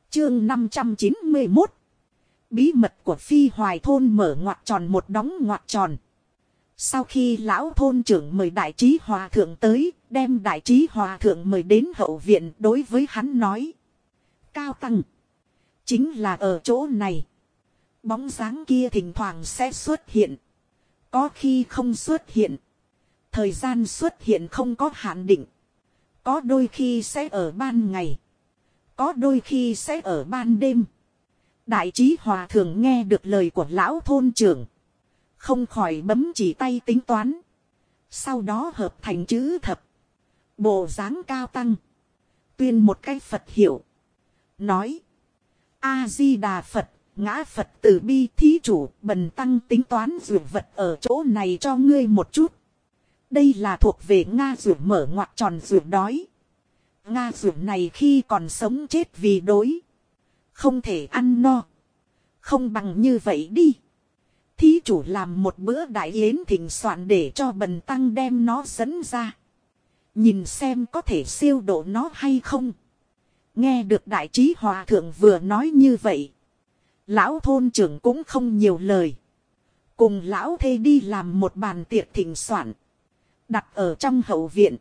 Chương 591. Bí mật của Phi Hoài thôn mở ngoặc tròn một đóng ngoặc tròn. Sau khi lão thôn trưởng mời Đại Trí Hòa thượng tới, đem Đại Trí Hòa thượng mời đến hậu viện, đối với hắn nói: Cao tăng, chính là ở chỗ này. Bóng dáng kia thỉnh thoảng sẽ xuất hiện, có khi không xuất hiện. Thời gian xuất hiện không có hạn định, có đôi khi sẽ ở ban ngày, có đôi khi sẽ ở ban đêm. Đại Trí Hòa thượng nghe được lời của lão thôn trưởng, không khỏi bấm chỉ tay tính toán, sau đó hợp thành chữ thập, bộ dáng cao tăng, tuyên một cái Phật hiệu, nói: A Di Đà Phật, ngã Phật từ bi, thí chủ, bần tăng tính toán dược vật ở chỗ này cho ngươi một chút. Đây là thuộc về Nga dược mở ngoặc tròn dược đói. Nga dược này khi còn sống chết vì đói, không thể ăn no. Không bằng như vậy đi, thí chủ làm một bữa đại yến thịnh soạn để cho bần tăng đem nó dẫn ra, nhìn xem có thể siêu độ nó hay không. Nghe được Đại Trí Hòa thượng vừa nói như vậy, lão thôn trưởng cũng không nhiều lời, cùng lão thê đi làm một bàn tiệc thịnh soạn, đặt ở trong hậu viện.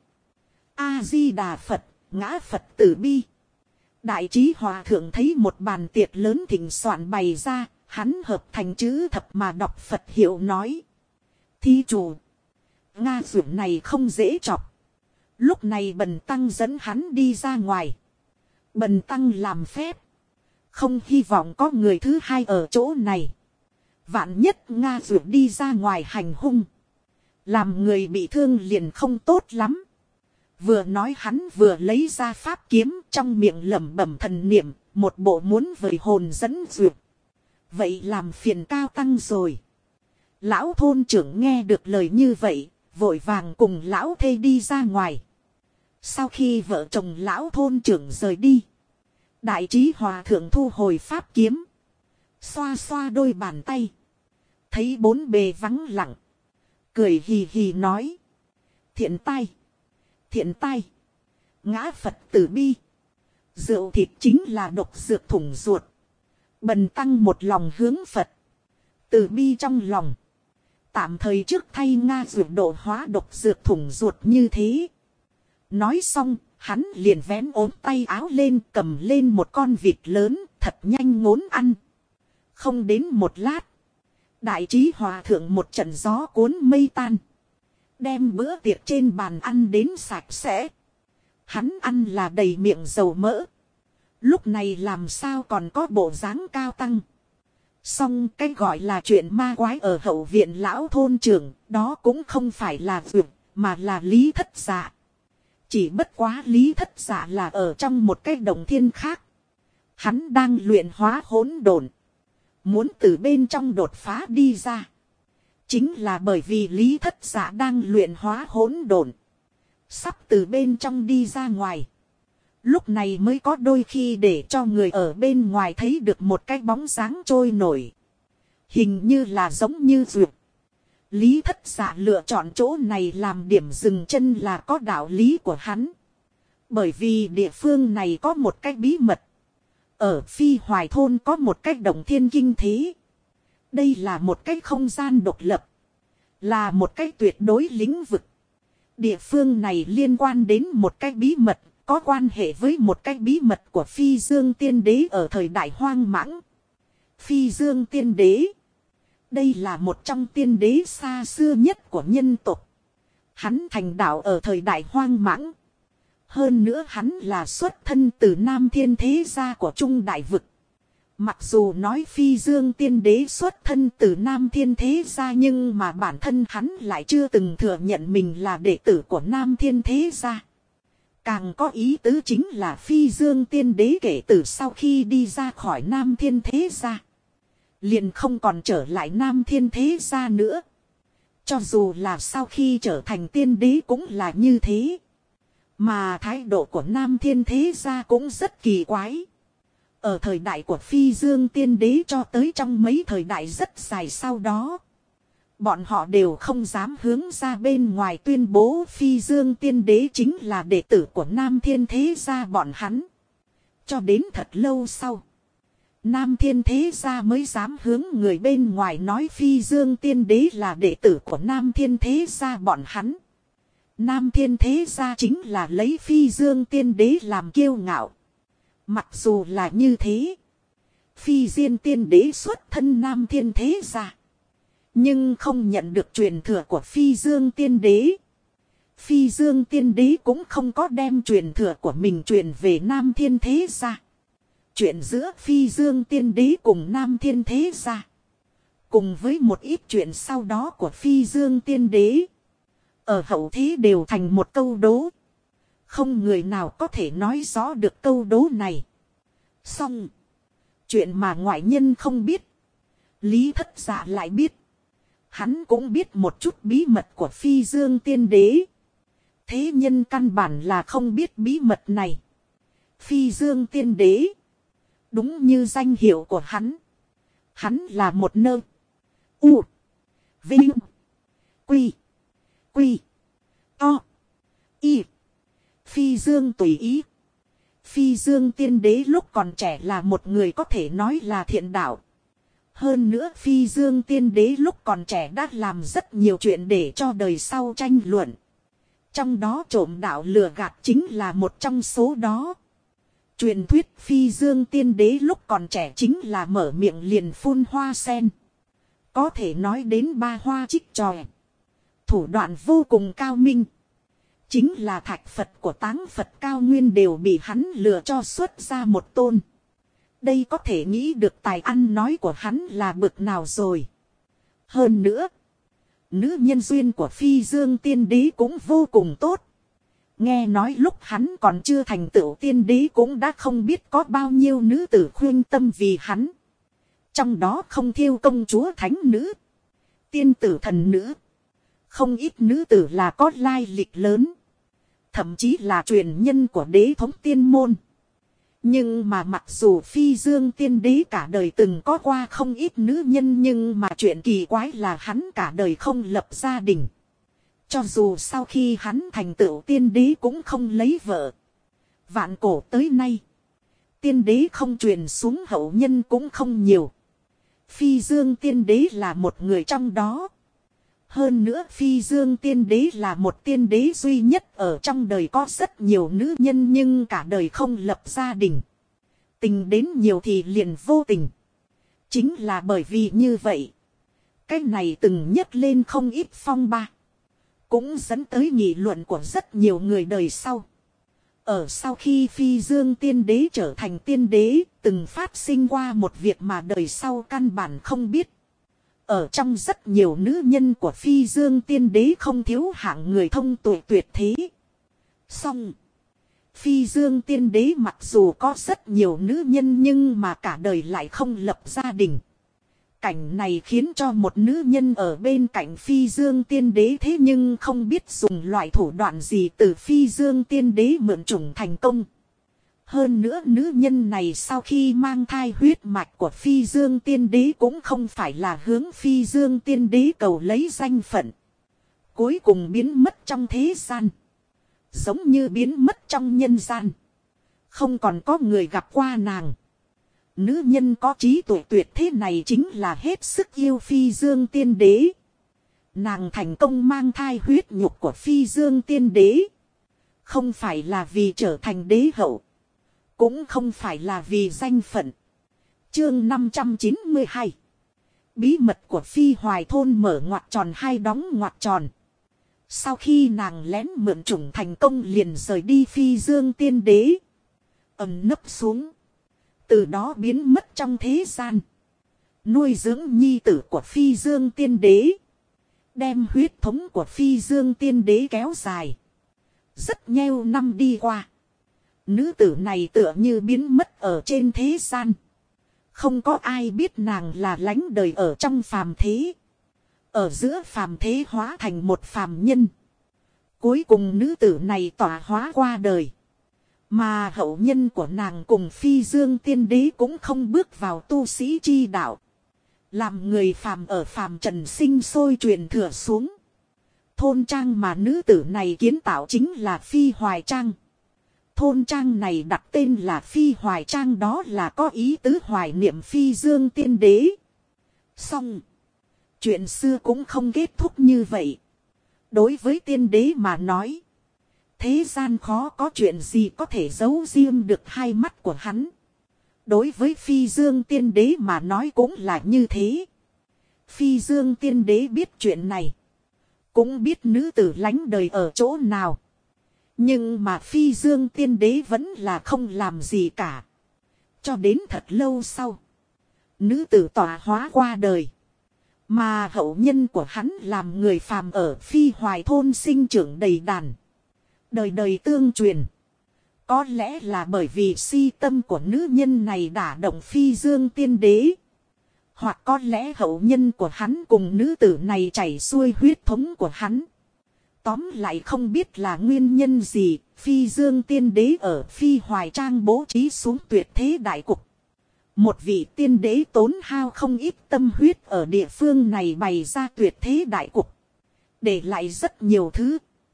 A Di Đà Phật, ngã Phật từ bi. Đại Trí Hòa thượng thấy một bàn tiệc lớn thịnh soạn bày ra, hắn hợp thành chữ thập mà đọc Phật hiệu, nói: Thí chủ, Nga dược này không dễ chọc. Lúc này bần tăng dẫn hắn đi ra ngoài. Bần tăng làm phép, không hy vọng có người thứ hai ở chỗ này. Vạn nhất Nga dược đi ra ngoài hành hung, làm người bị thương liền không tốt lắm. Vừa nói hắn vừa lấy ra pháp kiếm, trong miệng lẩm bẩm thần niệm, một bộ muốn vời hồn dẫn dược. Vậy làm phiền cao tăng rồi. Lão thôn trưởng nghe được lời như vậy, vội vàng cùng lão thê đi ra ngoài. Sau khi vợ chồng lão thôn trưởng rời đi, Đại Trí Hòa thượng thu hồi pháp kiếm, xoa xoa đôi bàn tay, thấy bốn bề vắng lặng, cười hì hì nói: Thiện tai, thiện tai, ngã Phật từ bi. Rượu thịt chính là độc dược thủng ruột. Bần tăng một lòng hướng Phật, từ bi trong lòng, tạm thời trước thay Nga dược độ hóa độc dược thủng ruột như thế. Nói xong, hắn liền vén ốm tay áo lên, cầm lên một con vịt lớn, thật nhanh ngốn ăn. Không đến một lát, Đại Trí Hòa thượng một trận gió cuốn mây tan, đem bữa tiệc trên bàn ăn đến sạch sẽ. Hắn ăn là đầy miệng dầu mỡ, lúc này làm sao còn có bộ dáng cao tăng. Xong cái gọi là chuyện ma quái ở hậu viện lão thôn trưởng, đó cũng không phải là vượt, mà là Lý Thất Dạ. Chỉ bất quá Lý Thất Dạ là ở trong một cái đồng thiên khác. Hắn đang luyện hóa hỗn độn, muốn từ bên trong đột phá đi ra. Chính là bởi vì Lý Thất Dạ đang luyện hóa hỗn độn, sắp từ bên trong đi ra ngoài. Lúc này mới có đôi khi để cho người ở bên ngoài thấy được một cái bóng dáng trôi nổi, hình như là giống như dược. Lý Thất Dạ lựa chọn chỗ này làm điểm dừng chân là có đạo lý của hắn. Bởi vì địa phương này có một cái bí mật. Ở Phi Hoài thôn có một cái động thiên kinh thế. Đây là một cái không gian độc lập, là một cái tuyệt đối lĩnh vực. Địa phương này liên quan đến một cái bí mật, có quan hệ với một cái bí mật của Phi Dương Tiên Đế ở thời đại hoang mãng. Phi Dương Tiên Đế, đây là một trong tiên đế xa xưa nhất của nhân tộc. Hắn thành đạo ở thời đại hoang mãng. Hơn nữa hắn là xuất thân từ Nam Thiên thế gia của Trung Đại Vực. Mặc dù nói Phi Dương Tiên Đế xuất thân từ Nam Thiên thế gia, nhưng mà bản thân hắn lại chưa từng thừa nhận mình là đệ tử của Nam Thiên thế gia. Càng có ý tứ chính là Phi Dương Tiên Đế kể từ sau khi đi ra khỏi Nam Thiên thế gia, liền không còn trở lại Nam Thiên thế gia nữa. Cho dù là sau khi trở thành tiên đế cũng là như thế. Mà thái độ của Nam Thiên thế gia cũng rất kỳ quái. Ở thời đại của Phi Dương Tiên Đế cho tới trong mấy thời đại rất dài sau đó, bọn họ đều không dám hướng ra bên ngoài tuyên bố Phi Dương Tiên Đế chính là đệ tử của Nam Thiên thế gia bọn hắn. Cho đến thật lâu sau, Nam Thiên Thế Gia mới dám hướng người bên ngoài nói Phi Dương Tiên Đế là đệ tử của Nam Thiên Thế Gia bọn hắn. Nam Thiên Thế Gia chính là lấy Phi Dương Tiên Đế làm kiêu ngạo. Mặc dù là như thế, Phi Diên Tiên Đế xuất thân Nam Thiên Thế Gia, nhưng không nhận được truyền thừa của Phi Dương Tiên Đế. Phi Dương Tiên Đế cũng không có đem truyền thừa của mình truyền về Nam Thiên Thế Gia. Chuyện giữa Phi Dương Tiên Đế cùng Nam Thiên Thế Gia, cùng với một ít chuyện sau đó của Phi Dương Tiên Đế, ở hậu thế đều thành một câu đố. Không người nào có thể nói rõ được câu đố này. Song, chuyện mà ngoại nhân không biết, Lý Thất Dạ lại biết. Hắn cũng biết một chút bí mật của Phi Dương Tiên Đế. Thế nhân căn bản là không biết bí mật này. Phi Dương Tiên Đế, đúng như danh hiệu của hắn. Hắn là một nơ. U. Vinh. Quy. Quy. To. Y. Phi Dương tùy ý. Phi Dương Tiên Đế lúc còn trẻ là một người có thể nói là thiện đạo. Hơn nữa Phi Dương Tiên Đế lúc còn trẻ đã làm rất nhiều chuyện để cho đời sau tranh luận. Trong đó trộm đạo lừa gạt chính là một trong số đó. Truyền thuyết Phi Dương Tiên Đế lúc còn trẻ chính là mở miệng liền phun hoa sen. Có thể nói đến ba hoa trích tròe. Thủ đoạn vô cùng cao minh. Chính là thạch Phật của táng Phật cao nguyên đều bị hắn lừa cho xuất ra một tôn. Đây có thể nghĩ được tài ăn nói của hắn là bực nào rồi. Hơn nữa, nữ nhân duyên của Phi Dương Tiên Đế cũng vô cùng tốt. Nghe nói lúc hắn còn chưa thành tựu tiên đế cũng đã không biết có bao nhiêu nữ tử khuyên tâm vì hắn. Trong đó không thiêu công chúa thánh nữ, tiên tử thần nữ. Không ít nữ tử là có lai lịch lớn. Thậm chí là truyền nhân của đế thống tiên môn. Nhưng mà mặc dù Phi Dương Tiên Đế cả đời từng có qua không ít nữ nhân, nhưng mà chuyện kỳ quái là hắn cả đời không lập gia đình. Cho dù sau khi hắn thành tựu tiên đế cũng không lấy vợ. Vạn cổ tới nay, tiên đế không truyền xuống hậu nhân cũng không nhiều. Phi Dương Tiên Đế là một người trong đó. Hơn nữa Phi Dương Tiên Đế là một tiên đế duy nhất ở trong đời có rất nhiều nữ nhân nhưng cả đời không lập gia đình. Tình đến nhiều thì liền vô tình. Chính là bởi vì như vậy, cái này từng nhấc lên không ít phong ba. Cũng dẫn tới nghị luận của rất nhiều người đời sau. Ở sau khi Phi Dương Tiên Đế trở thành tiên đế, từng phát sinh qua một việc mà đời sau căn bản không biết. Ở trong rất nhiều nữ nhân của Phi Dương Tiên Đế không thiếu hạng người thông tuệ tuyệt thế. Song, Phi Dương Tiên Đế mặc dù có rất nhiều nữ nhân nhưng mà cả đời lại không lập gia đình. Cảnh này khiến cho một nữ nhân ở bên cạnh Phi Dương Tiên Đế thế nhưng không biết dùng loại thủ đoạn gì từ Phi Dương Tiên Đế mượn chủng thành công. Hơn nữa nữ nhân này sau khi mang thai huyết mạch của Phi Dương Tiên Đế cũng không phải là hướng Phi Dương Tiên Đế cầu lấy danh phận. Cuối cùng biến mất trong thế gian. Giống như biến mất trong nhân gian. Không còn có người gặp qua nàng. Nữ nhân có trí tuệ tuyệt thế này chính là hết sức yêu Phi Dương Tiên Đế. Nàng thành công mang thai huyết nhục của Phi Dương Tiên Đế. Không phải là vì trở thành đế hậu. Cũng không phải là vì danh phận. Chương 592. Bí mật của Phi Hoài Thôn mở ngoặc tròn hay đóng ngoặc tròn. Sau khi nàng lén mượn chủng thành công liền rời đi Phi Dương Tiên Đế. Ẩn nấp xuống. Từ đó biến mất trong thế gian. Nuôi dưỡng nhi tử của Phi Dương Tiên Đế. Đem huyết thống của Phi Dương Tiên Đế kéo dài. Rất nhiều năm đi qua. Nữ tử này tựa như biến mất ở trên thế gian. Không có ai biết nàng là lánh đời ở trong phàm thế. Ở giữa phàm thế hóa thành một phàm nhân. Cuối cùng nữ tử này tỏa hóa qua đời. Mà hậu nhân của nàng cùng Phi Dương Tiên Đế cũng không bước vào tu sĩ chi đạo. Làm người phàm ở phàm trần sinh sôi truyền thừa xuống. Thôn trang mà nữ tử này kiến tạo chính là Phi Hoài Trang. thôn trang này đặt tên là Phi Hoài Trang, đó là có ý tứ hoài niệm Phi Dương Tiên Đế. Xong, chuyện xưa cũng không kết thúc như vậy. Đối với tiên đế mà nói, thế gian khó có chuyện gì có thể giấu riêng được hai mắt của hắn. Đối với Phi Dương Tiên Đế mà nói cũng là như thế. Phi Dương Tiên Đế biết chuyện này, cũng biết nữ tử lánh đời ở chỗ nào. Nhưng mà Phi Dương Tiên Đế vẫn là không làm gì cả. Cho đến thật lâu sau, nữ tử tọa hóa qua đời. Mà hậu nhân của hắn làm người phàm ở Phi Hoài thôn sinh trưởng đầy đàn, đời đời tương truyền. Có lẽ là bởi vì si tâm của nữ nhân này đả động Phi Dương Tiên Đế. Hoặc có lẽ hậu nhân của hắn cùng nữ tử này chảy xuôi huyết thống của hắn. Tóm lại không biết là nguyên nhân gì, Phi Dương Tiên Đế ở Phi Hoài Trang bố trí xuống tuyệt thế đại cục. Một vị tiên đế tốn hao không ít tâm huyết ở địa phương này bày ra tuyệt thế đại cục, để lại rất nhiều thứ.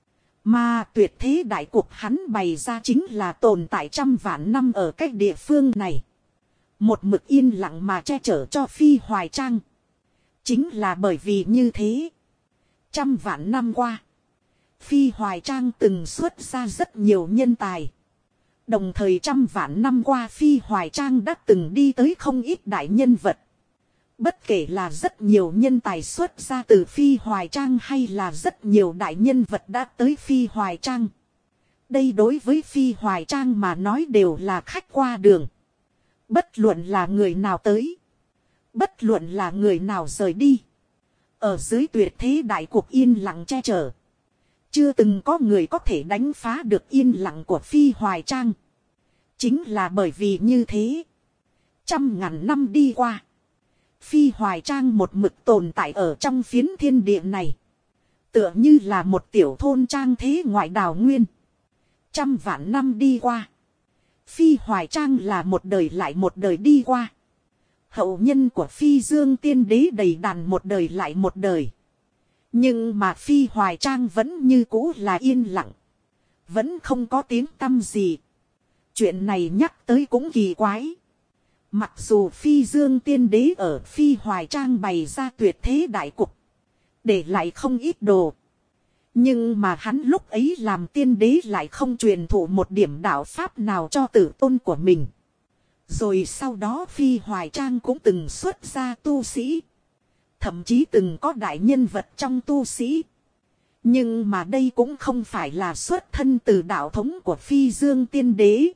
Mà tuyệt thế đại cục hắn bày ra chính là tồn tại trăm vạn năm ở cách địa phương này. Một mực yên lặng mà che chở cho Phi Hoài Trang. Chính là bởi vì như thế, trăm vạn năm qua, Phi Hoài Trang từng xuất ra rất nhiều nhân tài. Đồng thời trăm vạn năm qua Phi Hoài Trang đã từng đi tới không ít đại nhân vật. Bất kể là rất nhiều nhân tài xuất ra từ Phi Hoài Trang hay là rất nhiều đại nhân vật đã tới Phi Hoài Trang. Đây đối với Phi Hoài Trang mà nói đều là khách qua đường. Bất luận là người nào tới, bất luận là người nào rời đi, ở dưới tuyệt thế đại cục yên lặng che chở, chưa từng có người có thể đánh phá được yên lặng của Phi Hoài Trang. Chính là bởi vì như thế, trăm ngàn năm đi qua, Phi Hoài Trang một mực tồn tại ở trong phiến thiên địa này, tựa như là một tiểu thôn trang thế ngoại đào nguyên. Trăm vạn năm đi qua, Phi Hoài Trang là một đời lại một đời đi qua. Hậu nhân của Phi Dương Tiên Đế đầy đàn một đời lại một đời. Nhưng mà Phi Hoài Trang vẫn như cũ là yên lặng, vẫn không có tiếng tăm gì. Chuyện này nhắc tới cũng kỳ quái. Mặc dù Phi Dương Tiên Đế ở Phi Hoài Trang bày ra tuyệt thế đại cục, để lại không ít đồ. Nhưng mà hắn lúc ấy làm tiên đế lại không truyền thụ một điểm đạo pháp nào cho tử tôn của mình. Rồi sau đó Phi Hoài Trang cũng từng xuất ra tu sĩ. Thậm chí từng có đại nhân vật trong tu sĩ. Nhưng mà đây cũng không phải là xuất thân từ đạo thống của Phi Dương Tiên Đế,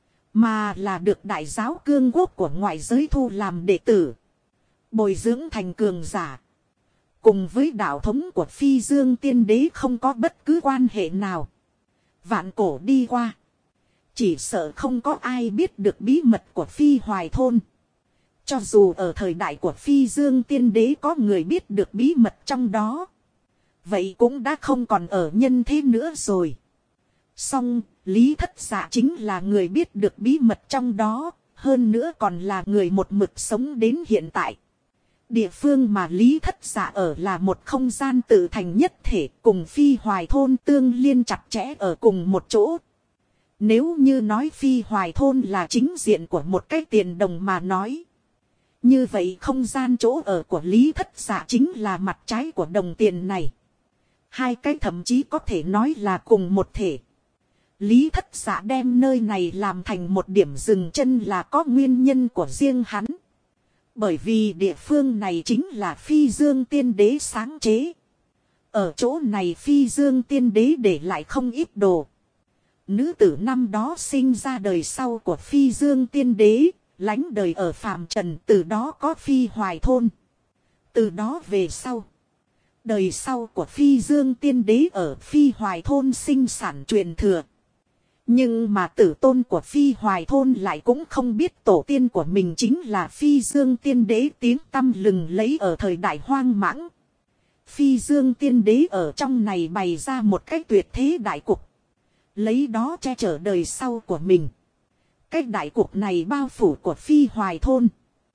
mà là được đại giáo cương quốc của ngoại giới thu làm đệ tử, bồi dưỡng thành cường giả. Cùng với đạo thống của Phi Dương Tiên Đế không có bất cứ quan hệ nào. Vạn cổ đi qua, chỉ sợ không có ai biết được bí mật của Phi Hoài thôn. Cho dù ở thời đại của Phi Dương Tiên Đế có người biết được bí mật trong đó, vậy cũng đã không còn ở nhân thế nữa rồi. Song Lý Thất Dạ chính là người biết được bí mật trong đó, hơn nữa còn là người một mực sống đến hiện tại. Địa phương mà Lý Thất Dạ ở là một không gian tự thành nhất thể, cùng Phi Hoài thôn tương liên chặt chẽ ở cùng một chỗ. Nếu như nói Phi Hoài thôn là chính diện của một cái tiền đồng mà nói, như vậy không gian chỗ ở của Lý Thất Dạ chính là mặt trái của đồng tiền này. Hai cái thậm chí có thể nói là cùng một thể. Lý Thất Dạ đem nơi này làm thành một điểm dừng chân là có nguyên nhân của riêng hắn. Bởi vì địa phương này chính là Phi Dương Tiên Đế sáng chế. Ở chỗ này Phi Dương Tiên Đế để lại không ít đồ. Nữ tử năm đó sinh ra đời sau của Phi Dương Tiên Đế, lánh đời ở phàm trần, từ đó có Phi Hoài thôn. Từ đó về sau, đời sau của Phi Dương Tiên Đế ở Phi Hoài thôn sinh sản truyền thừa. Nhưng mà tử tôn của Phi Hoài thôn lại cũng không biết tổ tiên của mình chính là Phi Dương Tiên Đế tiếng tăm lừng lấy ở thời đại hoang mãng. Phi Dương Tiên Đế ở trong này bày ra một cách tuyệt thế đại cục, lấy đó che chở đời sau của mình. Cái đại cục này bao phủ của Phi Hoài thôn,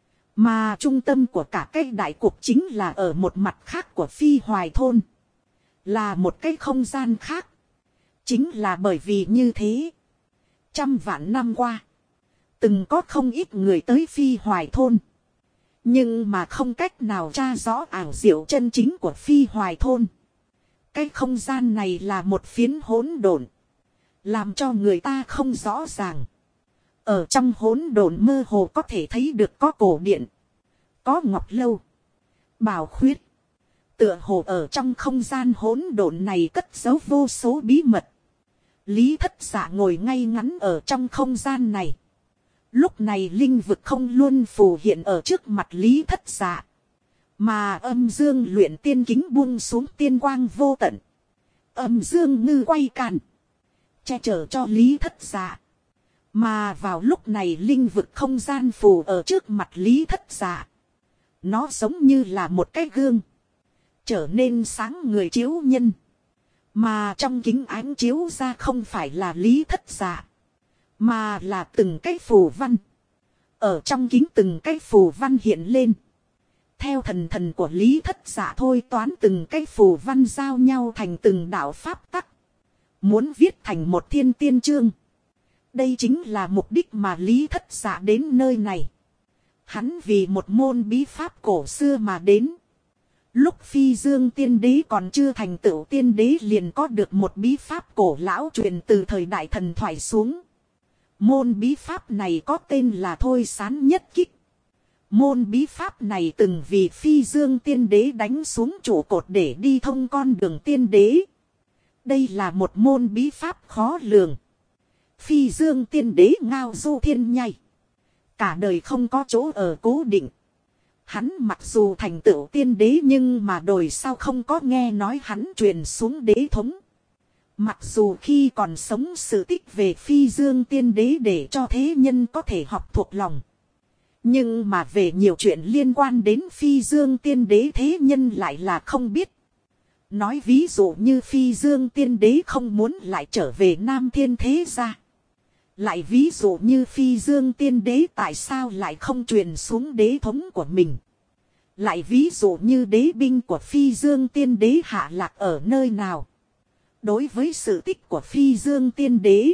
mà trung tâm của cả cái đại cục chính là ở một mặt khác của Phi Hoài thôn, là một cái không gian khác. Chính là bởi vì như thế, Trăm vạn năm qua, từng có không ít người tới Phi Hoài thôn. Nhưng mà không cách nào tra rõ ảo diệu chân chính của Phi Hoài thôn. Cái không gian này là một phiến hỗn độn, làm cho người ta không rõ ràng. Ở trong hỗn độn mơ hồ có thể thấy được có cổ điện, có ngọc lâu, bảo khuyết. Tựa hồ ở trong không gian hỗn độn này cất giấu vô số bí mật. Lý Thất Dạ ngồi ngay ngắn ở trong không gian này. Lúc này linh vực không luôn phù hiện ở trước mặt Lý Thất Dạ. Mà âm dương luyện tiên kính buông xuống tiên quang vô tận. Âm dương ngư quay càn, che chở cho Lý Thất Dạ. Mà vào lúc này linh vực không gian phù ở trước mặt Lý Thất Dạ. Nó giống như là một cái gương, trở nên sáng người chiếu nhân. Mà trong kính ánh chiếu ra không phải là Lý Thất Dạ, mà là từng cái phù văn. Ở trong kính từng cái phù văn hiện lên. Theo thần của Lý Thất Dạ thôi toán từng cái phù văn giao nhau thành từng đạo pháp tắc. Muốn viết thành một thiên tiên chương. Đây chính là mục đích mà Lý Thất Dạ đến nơi này. Hắn vì một môn bí pháp cổ xưa mà đến. Lúc Phi Dương tiên đế còn chưa thành tựu tiên đế liền có được một bí pháp cổ lão truyền từ thời đại thần thoại xuống. Môn bí pháp này có tên là Thôi Sán Nhất Kích. Môn bí pháp này từng vì Phi Dương tiên đế đánh xuống trụ cột để đi thông con đường tiên đế. Đây là một môn bí pháp khó lường. Phi Dương tiên đế ngao du thiên nhai, cả đời không có chỗ ở cố định. Hắn mặc dù thành tựu tiên đế nhưng mà đời sau không có nghe nói hắn truyền xuống đế thống. Mặc dù khi còn sống sự tích về Phi Dương tiên đế để cho thế nhân có thể học thuộc lòng. Nhưng mà về nhiều chuyện liên quan đến Phi Dương tiên đế thế nhân lại là không biết. Nói ví dụ như Phi Dương tiên đế không muốn lại trở về Nam Thiên thế gia. Lại ví dụ như Phi Dương tiên đế tại sao lại không truyền xuống đế thống của mình. Lại ví dụ như đế binh của Phi Dương tiên đế hạ lạc ở nơi nào. Đối với sự tích của Phi Dương tiên đế,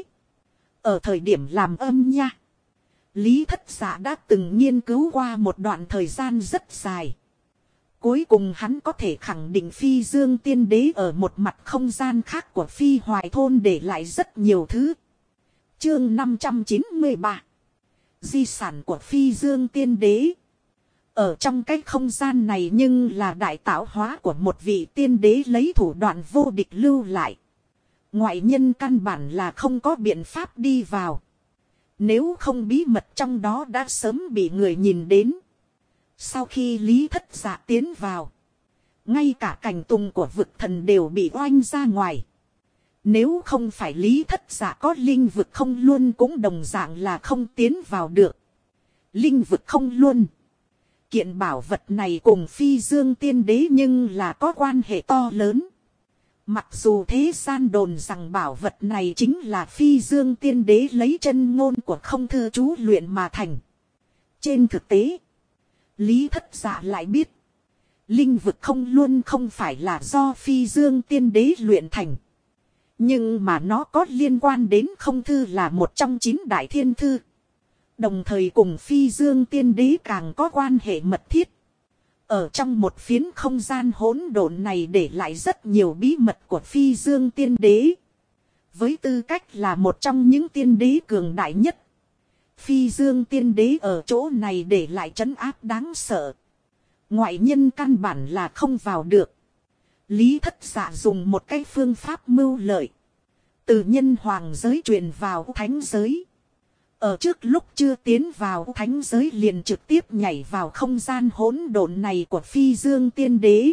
ở thời điểm làm âm nha, Lý Thất Dạ đã từng nghiên cứu qua một đoạn thời gian rất dài. Cuối cùng hắn có thể khẳng định Phi Dương tiên đế ở một mặt không gian khác của Phi Hoài thôn để lại rất nhiều thứ. Chương 593, di sản của Phi Dương tiên đế. Ở trong cái không gian này nhưng là đại tạo hóa của một vị tiên đế lấy thủ đoạn vô địch lưu lại. Ngoại nhân căn bản là không có biện pháp đi vào. Nếu không bí mật trong đó đã sớm bị người nhìn đến. Sau khi Lý Thất Dạ tiến vào, ngay cả cảnh tùng của vực thần đều bị oanh ra ngoài. Nếu không phải Lý Thất Dạ có linh vực không luôn cũng đồng dạng là không tiến vào được. Linh vực không luôn, kiện bảo vật này cùng Phi Dương tiên đế nhưng là có quan hệ to lớn. Mặc dù thế gian đồn rằng bảo vật này chính là Phi Dương tiên đế lấy chân ngôn của không thư chú luyện mà thành. Trên thực tế, Lý Thất Dạ lại biết, linh vực không luôn không phải là do Phi Dương tiên đế luyện thành. Nhưng mà nó có liên quan đến không thư là một trong 9 đại thiên thư. Đồng thời cùng Phi Dương tiên đế càng có quan hệ mật thiết. Ở trong một phiến không gian hỗn độn này để lại rất nhiều bí mật của Phi Dương tiên đế. Với tư cách là một trong những tiên đế cường đại nhất, Phi Dương tiên đế ở chỗ này để lại trấn áp đáng sợ. Ngoại nhân căn bản là không vào được. Lý Thất Dạ dùng một cái phương pháp mưu lợi, từ nhân hoàng giới truyền vào thánh giới. Ở trước lúc chưa tiến vào thánh giới liền trực tiếp nhảy vào không gian hỗn độn này của Phi Dương tiên đế.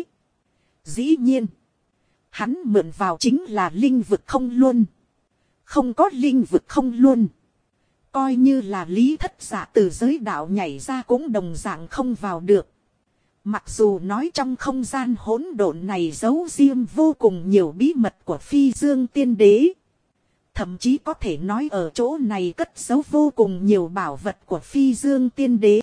Dĩ nhiên, hắn mượn vào chính là linh vực không luôn. Không có linh vực không luôn, coi như là Lý Thất Dạ từ giới đạo nhảy ra cũng đồng dạng không vào được. Mặc dù nói trong không gian hỗn độn này giấu riêng vô cùng nhiều bí mật của Phi Dương tiên đế. Thậm chí có thể nói ở chỗ này cất giấu vô cùng nhiều bảo vật của Phi Dương tiên đế.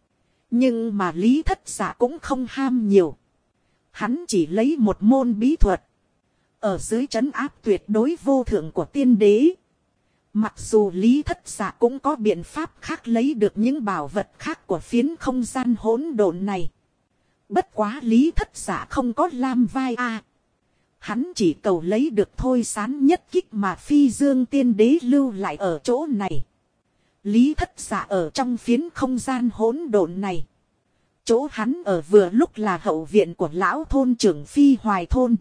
Nhưng mà Lý Thất Dạ cũng không ham nhiều. Hắn chỉ lấy một môn bí thuật, ở dưới trấn áp tuyệt đối vô thượng của tiên đế, Mặc dù Lý Thất Dạ cũng có biện pháp khác lấy được những bảo vật khác của phiến không gian hỗn độn này. Bất quá Lý Thất Dạ không có lam vai a. Hắn chỉ cầu lấy được thôi sán nhất kích mà Phi Dương Tiên Đế lưu lại ở chỗ này. Lý Thất Dạ ở trong phiến không gian hỗn độn này. Chỗ hắn ở vừa lúc là hậu viện của lão thôn trưởng Phi Hoài Thôn.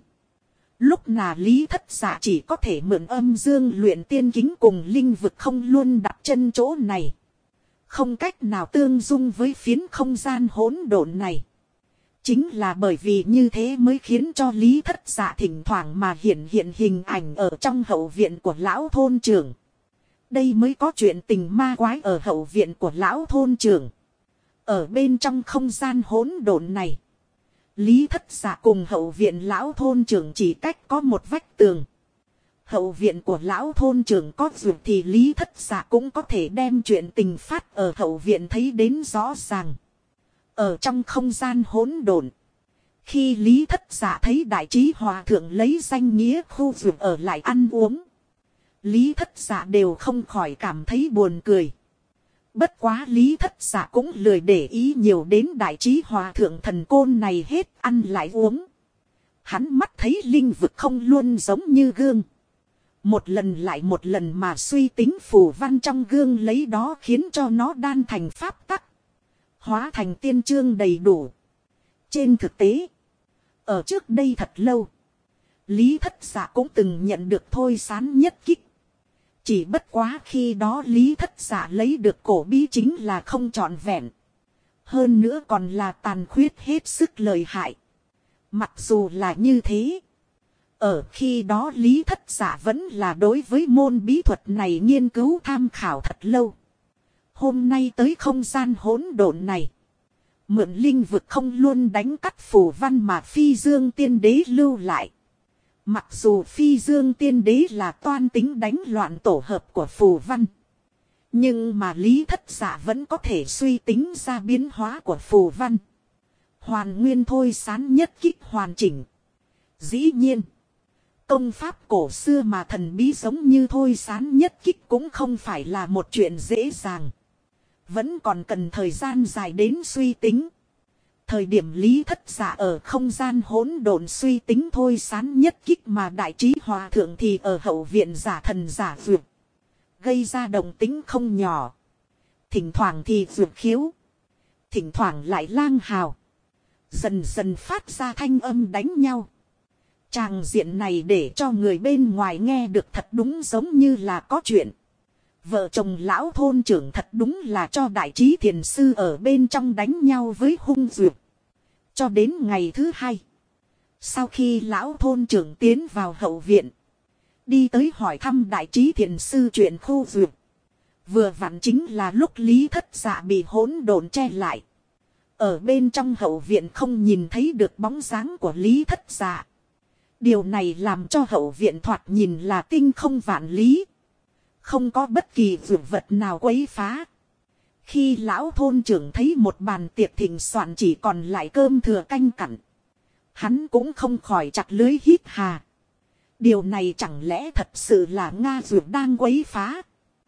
Lúc nào Lý Thất Dạ chỉ có thể mượn âm dương luyện tiên kính cùng linh vực không luôn đặt chân chỗ này. Không cách nào tương dung với phiến không gian hỗn độn này. Chính là bởi vì như thế mới khiến cho Lý Thất Dạ thỉnh thoảng mà hiện hình ảnh ở trong hậu viện của lão thôn trưởng. Đây mới có chuyện tình ma quái ở hậu viện của lão thôn trưởng. Ở bên trong không gian hỗn độn này. Lý Thất Dạ cùng hậu viện lão thôn trưởng chỉ cách có một vách tường. Hậu viện của lão thôn trưởng có dược thì Lý Thất Dạ cũng có thể đem chuyện tình phát ở hậu viện thấy đến rõ ràng. Ở trong không gian hỗn độn. Khi Lý Thất Dạ thấy Đại Trí Hòa Thượng lấy danh nghĩa khu dược ở lại ăn uống. Lý Thất Dạ đều không khỏi cảm thấy buồn cười. Bất quá Lý Thất Dạ cũng lười để ý nhiều đến Đại Trí Hòa Thượng thần côn này hết ăn lại uống. Hắn mắt thấy linh vực không luôn giống như gương. Một lần lại một lần mà suy tính phù văn trong gương lấy đó khiến cho nó đan thành pháp tắc. Hóa thành tiên chương đầy đủ. Trên thực tế, ở trước đây thật lâu, Lý Thất Dạ cũng từng nhận được thôi sán nhất kích. Chỉ bất quá khi đó Lý Thất Dạ lấy được cổ bí chính là không trọn vẹn. Hơn nữa còn là tàn khuyết hết sức lợi hại. Mặc dù là như thế, ở khi đó Lý Thất Dạ vẫn là đối với môn bí thuật này nghiên cứu tham khảo thật lâu. Hôm nay tới không gian hỗn độn này. Mượn linh vực không luôn đánh cắt phù văn mà Phi Dương Tiên Đế lưu lại. Mặc dù Phi Dương Tiên Đế là toan tính đánh loạn tổ hợp của phù văn. Nhưng mà Lý Thất Dạ vẫn có thể suy tính ra biến hóa của phù văn. Hoàn nguyên thôi sán nhất kích hoàn chỉnh. Dĩ nhiên, công pháp cổ xưa mà thần bí giống như thôi sán nhất kích cũng không phải là một chuyện dễ dàng. Vẫn còn cần thời gian dài đến suy tính. Thời điểm Lý Thất Dạ ở không gian hỗn độn suy tính thôi sán nhất kích mà Đại Trí Hòa Thượng thì ở hậu viện giả thần giả dược. Gây ra động tính không nhỏ. Thỉnh thoảng thì dược khiếu. Thỉnh thoảng lại lang hào. Dần dần phát ra thanh âm đánh nhau. Tràng diện này để cho người bên ngoài nghe được thật đúng giống như là có chuyện. Vợ chồng lão thôn trưởng thật đúng là cho Đại Trí Thiền Sư ở bên trong đánh nhau với hung dược. Cho đến ngày thứ hai. Sau khi lão thôn trưởng tiến vào hậu viện. Đi tới hỏi thăm Đại Trí Thiền Sư chuyện khu dược. Vừa vặn chính là lúc Lý Thất Dạ bị hỗn độn che lại. Ở bên trong hậu viện không nhìn thấy được bóng dáng của Lý Thất Dạ. Điều này làm cho hậu viện thoạt nhìn là tinh không vạn lý. Không có bất kỳ dược vật nào quấy phá. Khi lão thôn trưởng thấy một bàn tiệc thịnh soạn chỉ còn lại cơm thừa canh cặn. Hắn cũng không khỏi chặt lưới hít hà. Điều này chẳng lẽ thật sự là Nga dược đang quấy phá.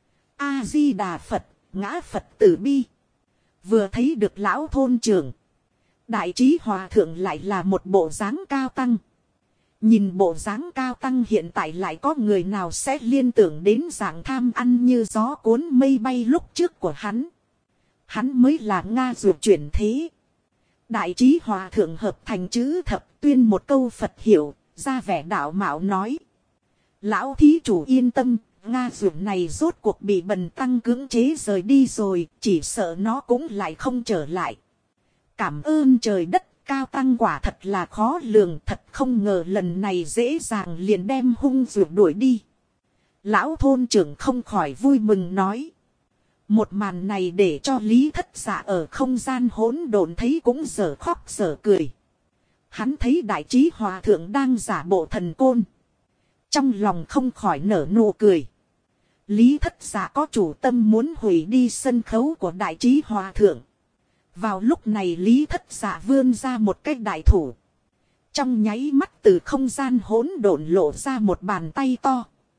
A-di-đà Phật, ngã Phật tử bi. Vừa thấy được lão thôn trưởng. Đại Trí Hòa Thượng lại là một bộ dáng cao tăng. Nhìn bộ dáng cao tăng hiện tại lại có người nào sẽ liên tưởng đến dạng tham ăn như gió cuốn mây bay lúc trước của hắn. Hắn mới là Nga dược chuyển thế. Đại Trí Hòa Thượng hợp thành chữ thập tuyên một câu Phật hiểu, ra vẻ đạo mạo nói. Lão thí chủ yên tâm, Nga dược này rốt cuộc bị bần tăng cưỡng chế rời đi rồi, chỉ sợ nó cũng lại không trở lại. Cảm ơn trời đất. Cao tăng quả thật là khó lường, thật không ngờ lần này dễ dàng liền đem hung dược đuổi đi. Lão thôn trưởng không khỏi vui mừng nói. Một màn này để cho Lý Thất Dạ ở không gian hỗn độn thấy cũng dở khóc dở cười. Hắn thấy Đại Trí Hòa Thượng đang giả bộ thần côn. Trong lòng không khỏi nở nụ cười. Lý Thất Dạ có chủ tâm muốn hủy đi sân khấu của Đại Trí Hòa Thượng. Vào lúc này Lý Thất Dạ vươn ra một cái đại thủ. Trong nháy mắt từ không gian hỗn độn lộ ra một bàn tay to.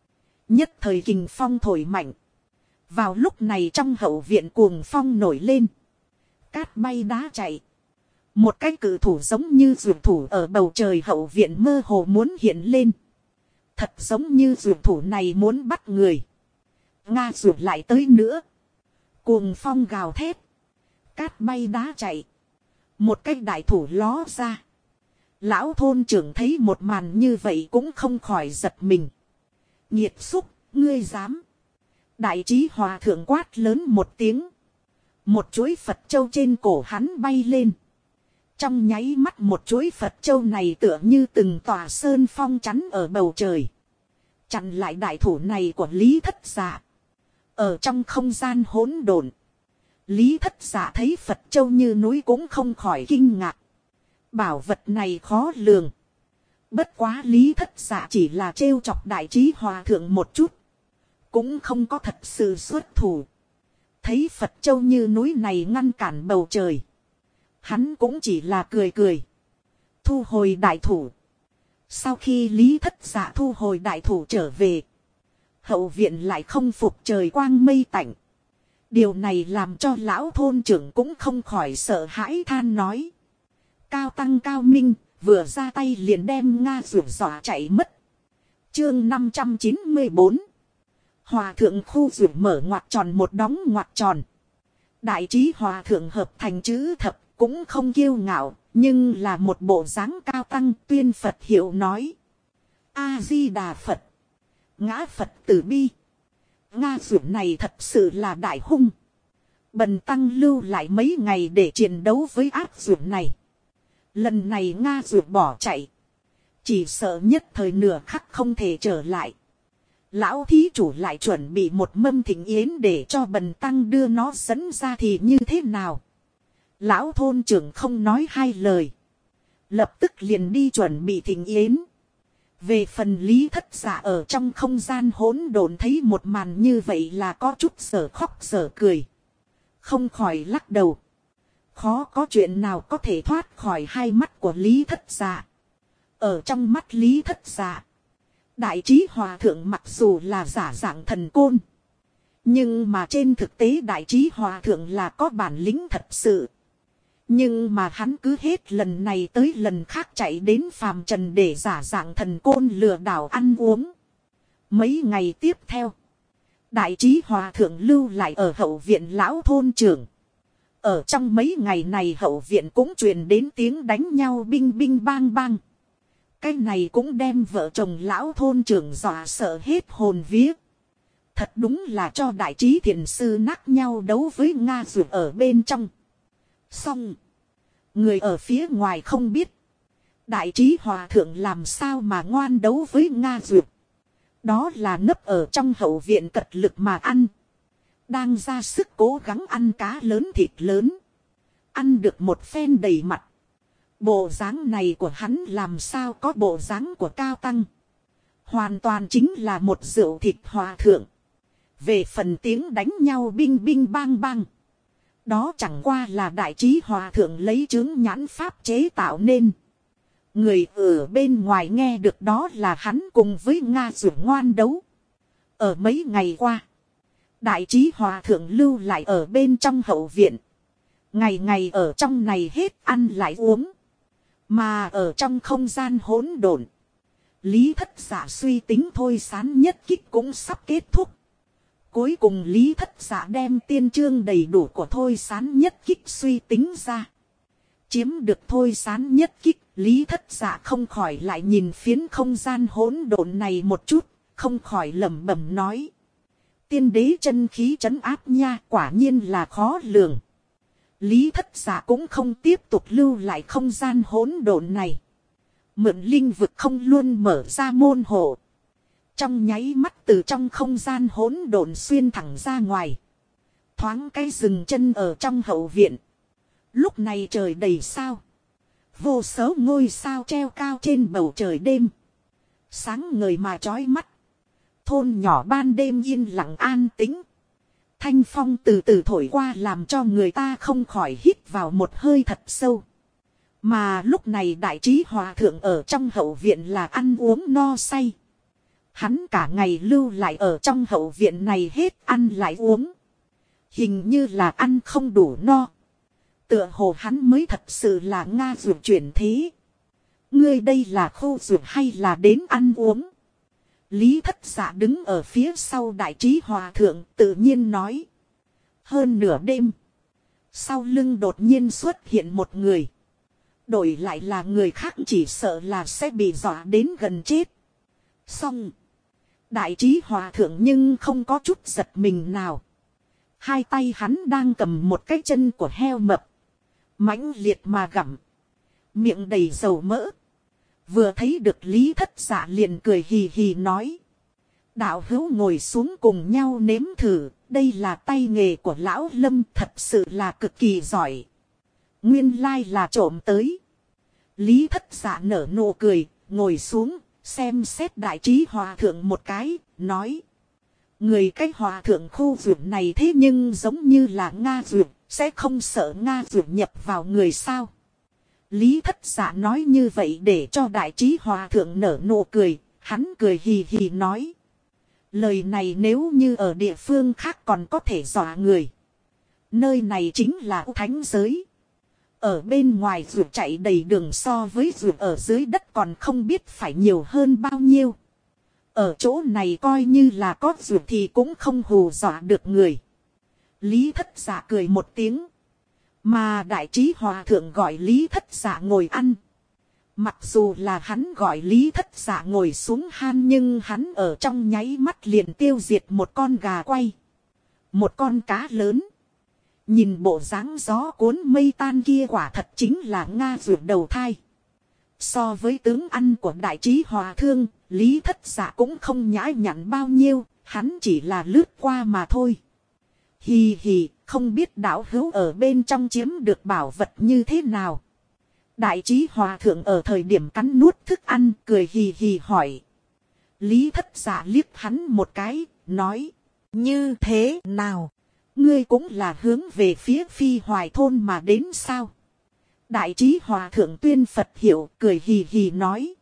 Nhất thời kình phong thổi mạnh. Vào lúc này trong hậu viện cuồng phong nổi lên. Cát bay đá chạy. Một cái cự thủ giống như dược thủ ở bầu trời hậu viện mơ hồ muốn hiện lên. Thật giống như dược thủ này muốn bắt người. Nga dược lại tới nữa. Cuồng phong gào thét. Cát bay đá chạy. Một cái đại thủ ló ra. Lão thôn trưởng thấy một màn như vậy cũng không khỏi giật mình. Nhiệt xúc, ngươi dám. Đại trí hòa thượng quát lớn một tiếng. Một chuỗi Phật châu trên cổ hắn bay lên. Trong nháy mắt một chuỗi Phật châu này tựa như từng tòa sơn phong chắn ở bầu trời. Chặn lại đại thủ này của Lý Thất Dạ. Ở trong không gian hỗn độn. Lý Thất Dạ thấy Phật châu như núi cũng không khỏi kinh ngạc. Bảo vật này khó lường. Bất quá Lý Thất Dạ chỉ là trêu chọc đại trí hòa thượng một chút. Cũng không có thật sự xuất thủ. Thấy Phật châu như núi này ngăn cản bầu trời. Hắn cũng chỉ là cười cười. Thu hồi đại thủ. Sau khi Lý Thất Dạ thu hồi đại thủ trở về. Hậu viện lại không phục trời quang mây tạnh. Điều này làm cho lão thôn trưởng cũng không khỏi sợ hãi than nói. Cao tăng cao minh, vừa ra tay liền đem Nga rủ dọa chạy mất. Chương 594. Hòa thượng khu rủ mở ngoặc tròn một đóng ngoặc tròn. Đại trí hòa thượng hợp thành chữ thập cũng không kiêu ngạo, nhưng là một bộ dáng cao tăng tuyên Phật hiệu nói. A-di-đà Phật. Ngã Phật từ bi. Nga rủ này thật sự là đại hung. Bần tăng lưu lại mấy ngày để chiến đấu với ác rủ này. Lần này Nga rủ bỏ chạy. Chỉ sợ nhất thời nửa khắc không thể trở lại. Lão thí chủ lại chuẩn bị một mâm thịnh yến để cho bần tăng đưa nó dẫn ra thì như thế nào. Lão thôn trưởng không nói hai lời. Lập tức liền đi chuẩn bị thịnh yến. Về phần Lý Thất Dạ ở trong không gian hỗn độn thấy một màn như vậy là có chút sở khóc sở cười. Không khỏi lắc đầu. Khó có chuyện nào có thể thoát khỏi hai mắt của Lý Thất Dạ. Ở trong mắt Lý Thất Dạ. Đại trí hòa thượng mặc dù là giả dạng thần côn. Nhưng mà trên thực tế đại trí hòa thượng là có bản lĩnh thật sự. Nhưng mà hắn cứ hết lần này tới lần khác chạy đến phàm trần để giả dạng thần côn lừa đảo ăn uống. Mấy ngày tiếp theo. Đại trí hòa thượng lưu lại ở hậu viện lão thôn trưởng. Ở trong mấy ngày này hậu viện cũng truyền đến tiếng đánh nhau binh binh bang bang. Cái này cũng đem vợ chồng lão thôn trưởng dọa sợ hết hồn vía. Thật đúng là cho đại trí thiền sư nắc nhau đấu với Nga Dược ở bên trong. Xong. Người ở phía ngoài không biết. Đại trí hòa thượng làm sao mà ngoan đấu với Nga Dược. Đó là nấp ở trong hậu viện cật lực mà ăn. Đang ra sức cố gắng ăn cá lớn thịt lớn. Ăn được một phen đầy mặt. Bộ dáng này của hắn làm sao có bộ dáng của cao tăng. Hoàn toàn chính là một rượu thịt hòa thượng. Về phần tiếng đánh nhau binh binh bang bang. Đó chẳng qua là đại trí hòa thượng lấy chứng nhãn pháp chế tạo nên. Người ở bên ngoài nghe được đó là hắn cùng với Nga Dược ngoan đấu. Ở mấy ngày qua. Đại trí hòa thượng lưu lại ở bên trong hậu viện. Ngày ngày ở trong này hết ăn lại uống. Mà ở trong không gian hỗn độn. Lý Thất Dạ suy tính thôi sán nhất kích cũng sắp kết thúc. Cuối cùng Lý Thất Dạ đem tiên chương đầy đủ của thôi sán nhất kích suy tính ra. Chiếm được thôi sán nhất kích. Lý Thất Dạ không khỏi lại nhìn phiến không gian hỗn độn này một chút. Không khỏi lẩm bẩm nói. Tiên đế chân khí trấn áp nha, quả nhiên là khó lường. Lý Thất Dạ cũng không tiếp tục lưu lại không gian hỗn độn này. Mượn linh vực không luôn mở ra môn hộ. Trong nháy mắt từ trong không gian hỗn độn xuyên thẳng ra ngoài. Thoáng cái dừng chân ở trong hậu viện. Lúc này trời đầy sao. Vô số ngôi sao treo cao trên bầu trời đêm. Sáng ngời mà chói mắt. Thôn nhỏ ban đêm yên lặng an tĩnh. Thanh phong từ từ thổi qua làm cho người ta không khỏi hít vào một hơi thật sâu. Mà lúc này đại trí hòa thượng ở trong hậu viện là ăn uống no say. Hắn cả ngày lưu lại ở trong hậu viện này hết ăn lại uống. Hình như là ăn không đủ no. Tựa hồ hắn mới thật sự là Nga Dược chuyển thế. Ngươi đây là khu dược hay là đến ăn uống? Lý Thất Dạ đứng ở phía sau Đại Trí Hòa Thượng tự nhiên nói. Hơn nửa đêm. Sau lưng đột nhiên xuất hiện một người. Đổi lại là người khác chỉ sợ là sẽ bị dọa đến gần chết. Xong. Đại Trí Hòa Thượng nhưng không có chút giật mình nào. Hai tay hắn đang cầm một cái chân của heo mập. Mãnh liệt mà gặm. Miệng đầy dầu mỡ. Vừa thấy được Lý Thất Dạ liền cười hì hì nói. Đạo hữu ngồi xuống cùng nhau nếm thử. Đây là tay nghề của lão Lâm, thật sự là cực kỳ giỏi. Nguyên lai là trộm tới. Lý Thất Dạ nở nụ cười, ngồi xuống, xem xét Đại Trí Hòa Thượng một cái, nói. Người cái hòa thượng khu dược này thế nhưng giống như là Nga dược, sẽ không sợ Nga dược nhập vào người sao? Lý Thất Dạ nói như vậy để cho Đại Trí Hòa Thượng nở nụ cười, hắn cười hì hì nói. Lời này nếu như ở địa phương khác còn có thể dọa người. Nơi này chính là thánh giới. Ở bên ngoài dược chạy đầy đường so với dược ở dưới đất còn không biết phải nhiều hơn bao nhiêu. Ở chỗ này coi như là có dược thì cũng không hù dọa được người. Lý Thất Dạ cười một tiếng. Mà Đại Trí Hòa Thượng gọi Lý Thất Dạ ngồi ăn. Mặc dù là hắn gọi Lý Thất Dạ ngồi xuống han nhưng hắn ở trong nháy mắt liền tiêu diệt một con gà quay. Một con cá lớn. Nhìn bộ dáng gió cuốn mây tan kia quả thật chính là Nga dược đầu thai. So với tướng ăn của Đại Trí Hòa Thượng, Lý Thất Dạ cũng không nhã nhặn bao nhiêu, hắn chỉ là lướt qua mà thôi. Hì hì, không biết đạo hữu ở bên trong chiếm được bảo vật như thế nào. Đại Trí Hòa Thượng ở thời điểm cắn nuốt thức ăn, cười hì hì hỏi. Lý Thất Dạ liếc hắn một cái, nói. Như thế nào? Ngươi cũng là hướng về phía Phi Hoài Thôn mà đến sao? Đại Trí Hòa Thượng tuyên Phật hiệu, cười hì hì nói.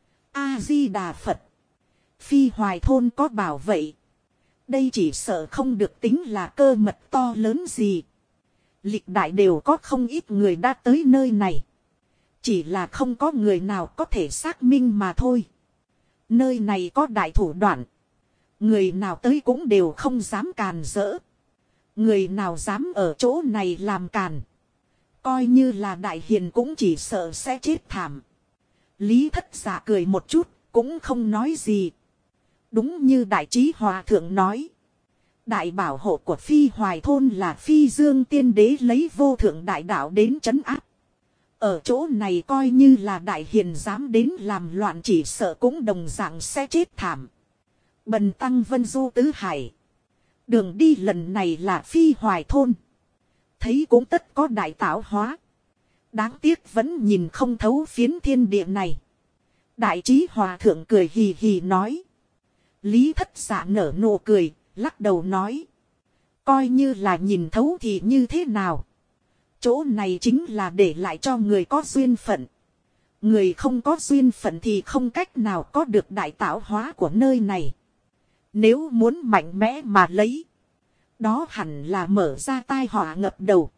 A-di-đà Phật. Phi Hoài Thôn có bảo vậy. Đây chỉ sợ không được tính là cơ mật to lớn gì. Lịch đại đều có không ít người đã tới nơi này. Chỉ là không có người nào có thể xác minh mà thôi. Nơi này có đại thủ đoạn. Người nào tới cũng đều không dám càn rỡ. Người nào dám ở chỗ này làm càn. Coi như là đại hiền cũng chỉ sợ sẽ chết thảm. Lý Thất Dạ cười một chút, cũng không nói gì. Đúng như Đại Trí Hòa Thượng nói. Đại bảo hộ của Phi Hoài Thôn là Phi Dương Tiên Đế lấy vô thượng đại đạo đến trấn áp. Ở chỗ này coi như là đại hiền dám đến làm loạn chỉ sợ cũng đồng dạng sẽ chết thảm. Bần tăng vân du tứ hải. Đường đi lần này là Phi Hoài Thôn. Thấy cũng tất có đại tạo hóa. Đáng tiếc vẫn nhìn không thấu phiến thiên địa này. Đại Trí Hòa Thượng cười hì hì nói. Lý Thất Dạ nở nụ cười, lắc đầu nói. Coi như là nhìn thấu thì như thế nào? Chỗ này chính là để lại cho người có duyên phận. Người không có duyên phận thì không cách nào có được đại tạo hóa của nơi này. Nếu muốn mạnh mẽ mà lấy. Đó hẳn là mở ra tai họa ngập đầu.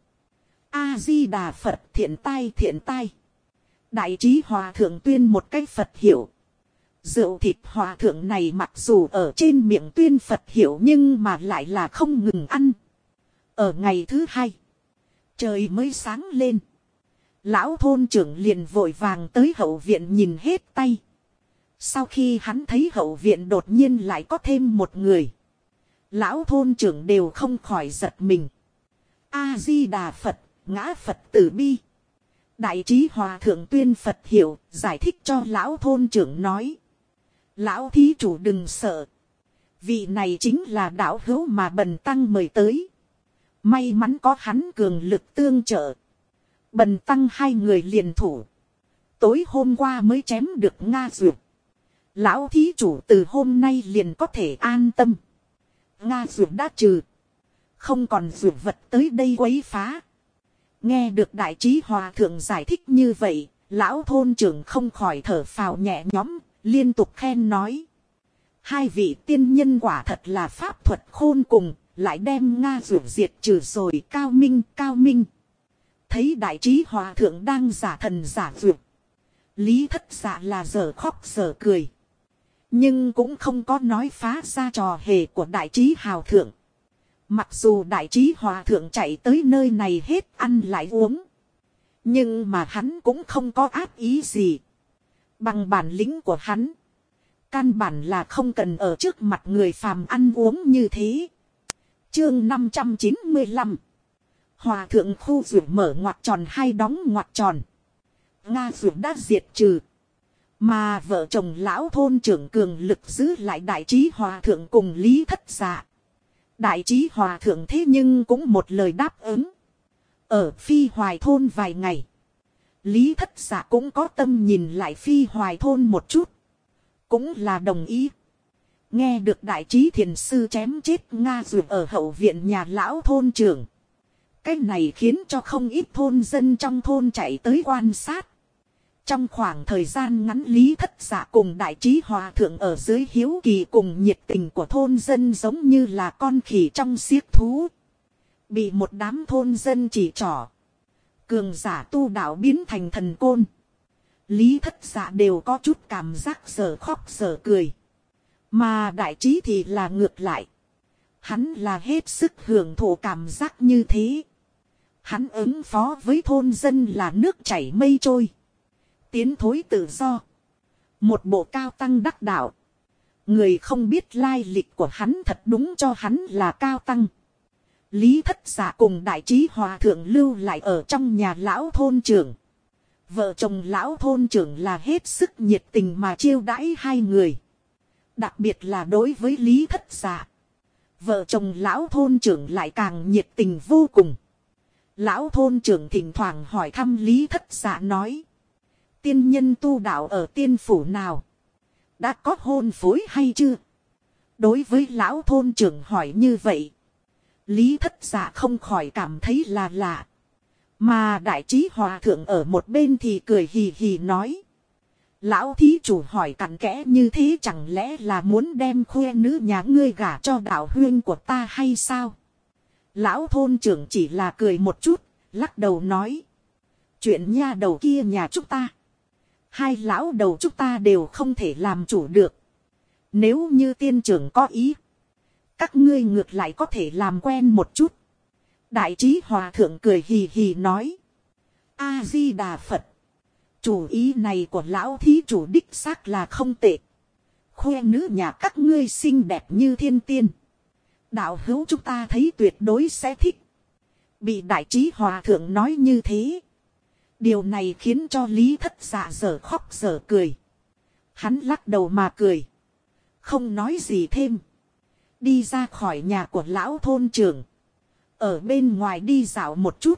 A-di-đà Phật, thiện tai thiện tai. Đại Trí Hòa Thượng tuyên một cái Phật hiệu. Rượu thịt hòa thượng này mặc dù ở trên miệng tuyên Phật hiệu nhưng mà lại là không ngừng ăn. Ở ngày thứ hai, trời mới sáng lên. Lão thôn trưởng liền vội vàng tới hậu viện nhìn hết tay. Sau khi hắn thấy hậu viện đột nhiên lại có thêm một người. Lão thôn trưởng đều không khỏi giật mình. A-di-đà Phật, ngã Phật tử bi. Đại Trí Hòa Thượng tuyên Phật hiệu, giải thích cho lão thôn trưởng nói. Lão thí chủ đừng sợ. Vị này chính là đạo hữu mà bần tăng mời tới. May mắn có hắn cường lực tương trợ. Bần tăng hai người liền thủ. Tối hôm qua mới chém được Nga dược. Lão thí chủ từ hôm nay liền có thể an tâm. Nga dược đã trừ. Không còn dược vật tới đây quấy phá. Nghe được Đại Trí Hòa Thượng giải thích như vậy. Lão thôn trưởng không khỏi thở phào nhẹ nhõm. Liên tục khen nói. Hai vị tiên nhân quả thật là pháp thuật khôn cùng, lại đem Nga rượu diệt trừ rồi. Cao minh, cao minh. Thấy đại trí hòa thượng đang giả thần giả dược, Lý Thất Dạ là giờ khóc giờ cười. Nhưng cũng không có nói phá ra trò hề của đại trí hào thượng. Mặc dù đại trí hòa thượng chạy tới nơi này hết ăn lại uống, nhưng mà hắn cũng không có ác ý gì. Bằng bản lĩnh của hắn, căn bản là không cần ở trước mặt người phàm ăn uống như thế. Chương 595. Hòa thượng khu rượu mở ngoặc tròn hay đóng ngoặc tròn. Nga rượu đã diệt trừ, mà vợ chồng lão thôn trưởng cường lực giữ lại đại trí hòa thượng cùng Lý Thất Dạ. Đại trí hòa thượng thế nhưng cũng một lời đáp ứng. Ở Phi Hoài thôn vài ngày, Lý Thất Dạ cũng có tâm nhìn lại Phi Hoài thôn một chút, cũng là đồng ý. Nghe được đại trí thiền sư chém chết Nga rượu ở hậu viện nhà lão thôn trưởng, cái này khiến cho không ít thôn dân trong thôn chạy tới quan sát. Trong khoảng thời gian ngắn, Lý Thất Dạ cùng đại trí hòa thượng ở dưới hiếu kỳ cùng nhiệt tình của thôn dân giống như là con khỉ trong xiếc thú. Bị một đám thôn dân chỉ trỏ, cường giả tu đạo biến thành thần côn. Lý Thất Dạ đều có chút cảm giác giờ khóc giờ cười. Mà đại trí thì là ngược lại. Hắn là hết sức hưởng thụ cảm giác như thế. Hắn ứng phó với thôn dân là nước chảy mây trôi, tiến thối tự do. Một bộ cao tăng đắc đạo. Người không biết lai lịch của hắn thật đúng cho hắn là cao tăng. Lý Thất Dạ cùng đại trí hòa thượng lưu lại ở trong nhà lão thôn trưởng. Vợ chồng lão thôn trưởng là hết sức nhiệt tình mà chiêu đãi hai người. Đặc biệt là đối với Lý Thất Dạ, vợ chồng lão thôn trưởng lại càng nhiệt tình vô cùng. Lão thôn trưởng thỉnh thoảng hỏi thăm Lý Thất Dạ, nói: tiên nhân tu đạo ở tiên phủ nào? Đã có hôn phối hay chưa? Đối với lão thôn trưởng hỏi như vậy, Lý Thất Dạ không khỏi cảm thấy là lạ. Mà đại trí hòa thượng ở một bên thì cười hì hì nói: lão thí chủ hỏi cặn kẽ như thế, chẳng lẽ là muốn đem khoe nữ nhà ngươi gả cho đạo huynh của ta hay sao? Lão thôn trưởng chỉ là cười một chút, lắc đầu nói: chuyện nha đầu kia nhà chúng ta, hai lão đầu chúng ta đều không thể làm chủ được. Nếu như tiên trưởng có ý, các ngươi ngược lại có thể làm quen một chút. Đại trí hòa thượng cười hì hì nói: A Di Đà Phật, chủ ý này của lão thí chủ đích xác là không tệ. Khoe nữ nhà các ngươi xinh đẹp như thiên tiên, đạo hữu chúng ta thấy tuyệt đối sẽ thích. Bị đại trí hòa thượng nói như thế, điều này khiến cho Lý Thất Dạ giờ khóc giờ cười. Hắn lắc đầu mà cười, không nói gì thêm, đi ra khỏi nhà của lão thôn trưởng, ở bên ngoài đi dạo một chút.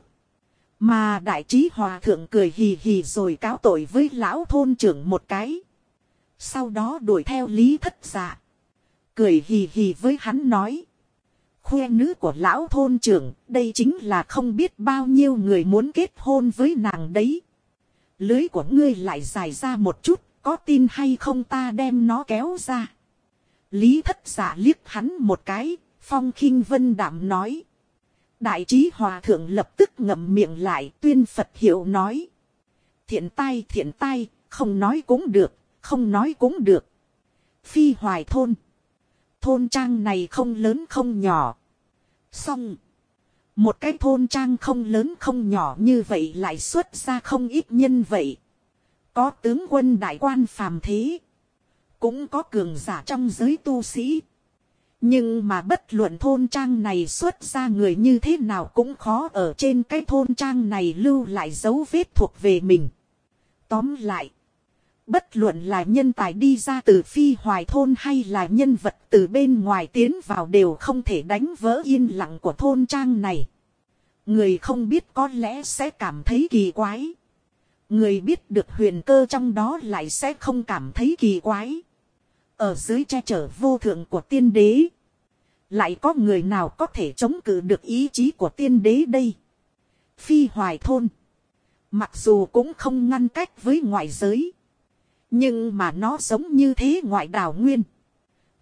Mà đại trí hòa thượng cười hì hì rồi cáo tội với lão thôn trưởng một cái. Sau đó đuổi theo Lý Thất Dạ, cười hì hì với hắn nói: khoe nữ của lão thôn trưởng, đây chính là không biết bao nhiêu người muốn kết hôn với nàng đấy. Lưới của ngươi lại dài ra một chút, có tin hay không ta đem nó kéo ra. Lý Thất Dạ liếc hắn một cái, phong khinh vân đạm nói. Đại trí hòa thượng lập tức ngậm miệng lại, tuyên Phật hiệu nói: thiện tai, không nói cũng được, không nói cũng được. Phi Hoài thôn, thôn trang này không lớn không nhỏ. Xong, một cái thôn trang không lớn không nhỏ như vậy lại xuất ra không ít nhân vậy. Có tướng quân đại quan phàm thế, cũng có cường giả trong giới tu sĩ. Nhưng mà bất luận thôn trang này xuất ra người như thế nào cũng khó ở trên cái thôn trang này lưu lại dấu vết thuộc về mình. Tóm lại, bất luận là nhân tài đi ra từ Phi Hoài thôn hay là nhân vật từ bên ngoài tiến vào đều không thể đánh vỡ yên lặng của thôn trang này. Người không biết có lẽ sẽ cảm thấy kỳ quái. Người biết được huyền cơ trong đó lại sẽ không cảm thấy kỳ quái. Ở dưới che chở vô thượng của tiên đế, lại có người nào có thể chống cự được ý chí của tiên đế đây? Phi Hoài thôn, mặc dù cũng không ngăn cách với ngoại giới, nhưng mà nó giống như thế ngoại đảo nguyên.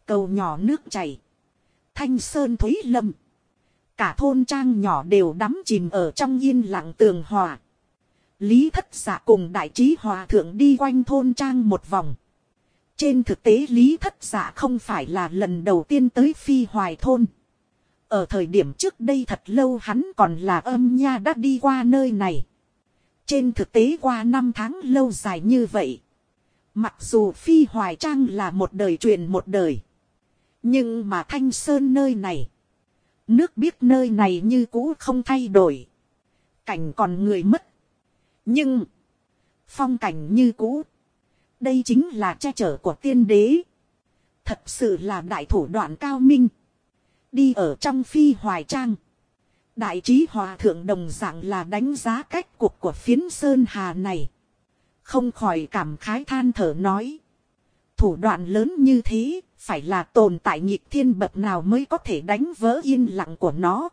Cầu nhỏ nước chảy. Thanh sơn thúy lâm. Cả thôn trang nhỏ đều đắm chìm ở trong yên lặng tường hòa. Lý Thất Dạ cùng Đại Trí Hòa thượng đi quanh thôn trang một vòng. Trên thực tế Lý Thất Dạ không phải là lần đầu tiên tới Phi Hoài thôn. Ở thời điểm trước đây thật lâu hắn còn là Âm Nha đã đi qua nơi này. Trên thực tế qua 5 tháng lâu dài như vậy. Mặc dù Phi Hoài Trang là một đời truyền một đời. Nhưng mà Thanh Sơn nơi này. Nước biết nơi này như cũ không thay đổi. Cảnh còn người mất. Nhưng. Phong cảnh như cũ. Đây chính là che chở của tiên đế. Thật sự là đại thủ đoạn cao minh. Đi ở trong Phi Hoài Trang. Đại Trí Hòa thượng đồng dạng là đánh giá cách cuộc của phiến Sơn Hà này. Không khỏi cảm khái than thở nói. Thủ đoạn lớn như thế, phải là tồn tại nghịch thiên bậc nào mới có thể đánh vỡ yên lặng của nó.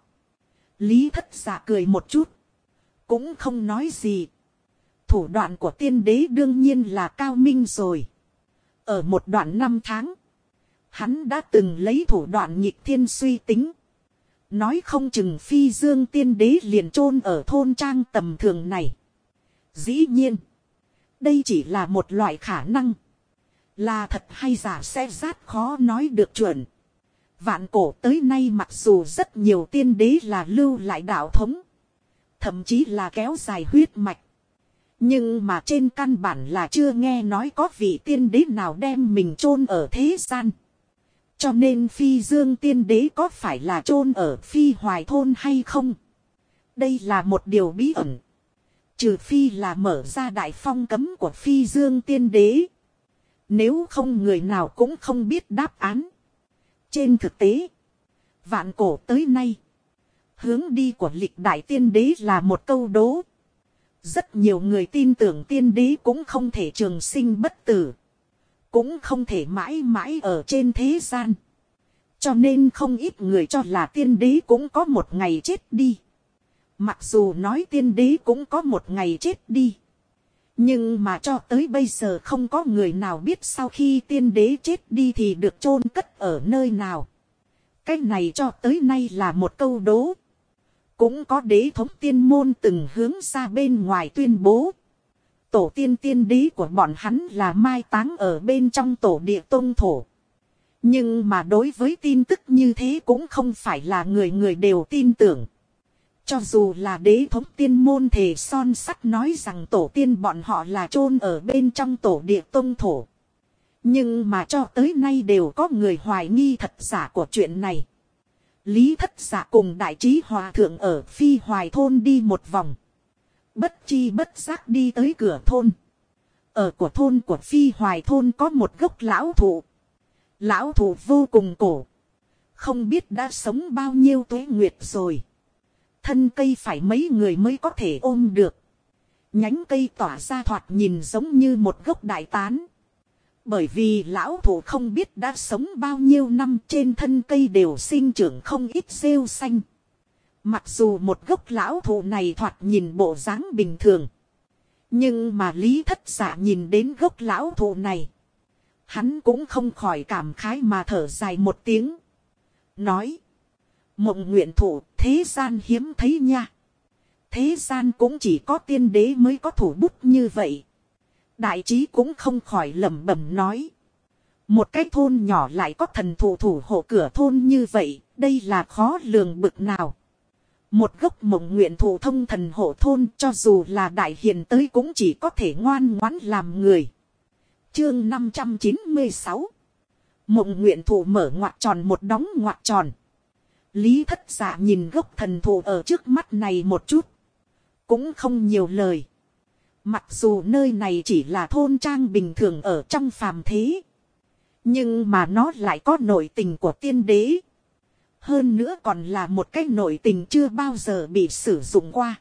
Lý Thất Dạ cười một chút. Cũng không nói gì. Thủ đoạn của tiên đế đương nhiên là cao minh rồi. Ở một đoạn 5 tháng. Hắn đã từng lấy thủ đoạn nghịch thiên suy tính. Nói không chừng Phi Dương tiên đế liền chôn ở thôn trang tầm thường này. Dĩ nhiên. Đây chỉ là một loại khả năng. Là thật hay giả sẽ rất khó nói được chuẩn. Vạn cổ tới nay mặc dù rất nhiều tiên đế là lưu lại đạo thống. Thậm chí là kéo dài huyết mạch. Nhưng mà trên căn bản là chưa nghe nói có vị tiên đế nào đem mình chôn ở thế gian. Cho nên Phi Dương tiên đế có phải là chôn ở Phi Hoài thôn hay không? Đây là một điều bí ẩn. Trừ phi là mở ra đại phong cấm của Phi Dương tiên đế. Nếu không người nào cũng không biết đáp án. Trên thực tế, vạn cổ tới nay, hướng đi của lịch đại tiên đế là một câu đố. Rất nhiều người tin tưởng tiên đế cũng không thể trường sinh bất tử. Cũng không thể mãi mãi ở trên thế gian. Cho nên không ít người cho là tiên đế cũng có một ngày chết đi. Mặc dù nói tiên đế cũng có một ngày chết đi. Nhưng mà cho tới bây giờ không có người nào biết sau khi tiên đế chết đi thì được chôn cất ở nơi nào. Cái này cho tới nay là một câu đố. Cũng có đế thống tiên môn từng hướng ra bên ngoài tuyên bố. Tổ tiên tiên đế của bọn hắn là mai táng ở bên trong tổ địa tông thổ. Nhưng mà đối với tin tức như thế cũng không phải là người người đều tin tưởng. Cho dù là đế thống tiên môn thề son sắt nói rằng tổ tiên bọn họ là chôn ở bên trong tổ địa tông thổ. Nhưng mà cho tới nay đều có người hoài nghi thật giả của chuyện này. Lý Thất Dạ cùng Đại Trí Hòa thượng ở Phi Hoài thôn đi một vòng. Bất chi bất giác đi tới cửa thôn. Ở của thôn của Phi Hoài thôn có một gốc lão thụ. Lão thụ vô cùng cổ. Không biết đã sống bao nhiêu tuế nguyệt rồi. Thân cây phải mấy người mới có thể ôm được. Nhánh cây tỏa ra thoạt nhìn giống như một gốc đại tán. Bởi vì lão thụ không biết đã sống bao nhiêu năm, trên thân cây đều sinh trưởng không ít rêu xanh. Mặc dù một gốc lão thụ này thoạt nhìn bộ dáng bình thường. Nhưng mà Lý Thất Dạ nhìn đến gốc lão thụ này. Hắn cũng không khỏi cảm khái mà thở dài một tiếng. Nói. Mộng nguyện thụ thế gian hiếm thấy nha. Thế gian cũng chỉ có tiên đế mới có thủ bút như vậy. Đại trí cũng không khỏi lẩm bẩm nói. Một cái thôn nhỏ lại có thần thụ thủ hộ cửa thôn như vậy. Đây là khó lường bực nào. Một gốc mộng nguyện thụ thông thần hộ thôn cho dù là đại hiền tới cũng chỉ có thể ngoan ngoãn làm người. Chương 596. Mộng nguyện thụ mở ngoặc tròn một đóng ngoặc tròn. Lý Thất Dạ nhìn gốc thần thụ ở trước mắt này một chút. Cũng không nhiều lời. Mặc dù nơi này chỉ là thôn trang bình thường ở trong phàm thế. Nhưng mà nó lại có nội tình của tiên đế. Hơn nữa còn là một cái nội tình chưa bao giờ bị sử dụng qua.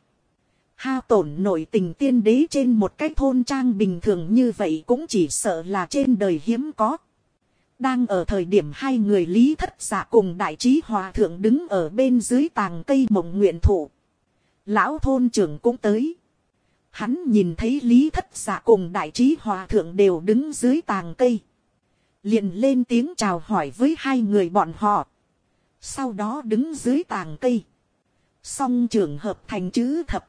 Hao tổn nội tình tiên đế trên một cái thôn trang bình thường như vậy cũng chỉ sợ là trên đời hiếm có. Đang ở thời điểm hai người Lý Thất Dạ cùng Đại Trí Hòa thượng đứng ở bên dưới tàng cây mộng nguyện thụ. Lão thôn trưởng cũng tới. Hắn nhìn thấy Lý Thất Dạ cùng Đại Trí Hòa thượng đều đứng dưới tàng cây. liền lên tiếng chào hỏi với hai người bọn họ. Sau đó đứng dưới tàng cây. Song trường hợp thành chữ thập.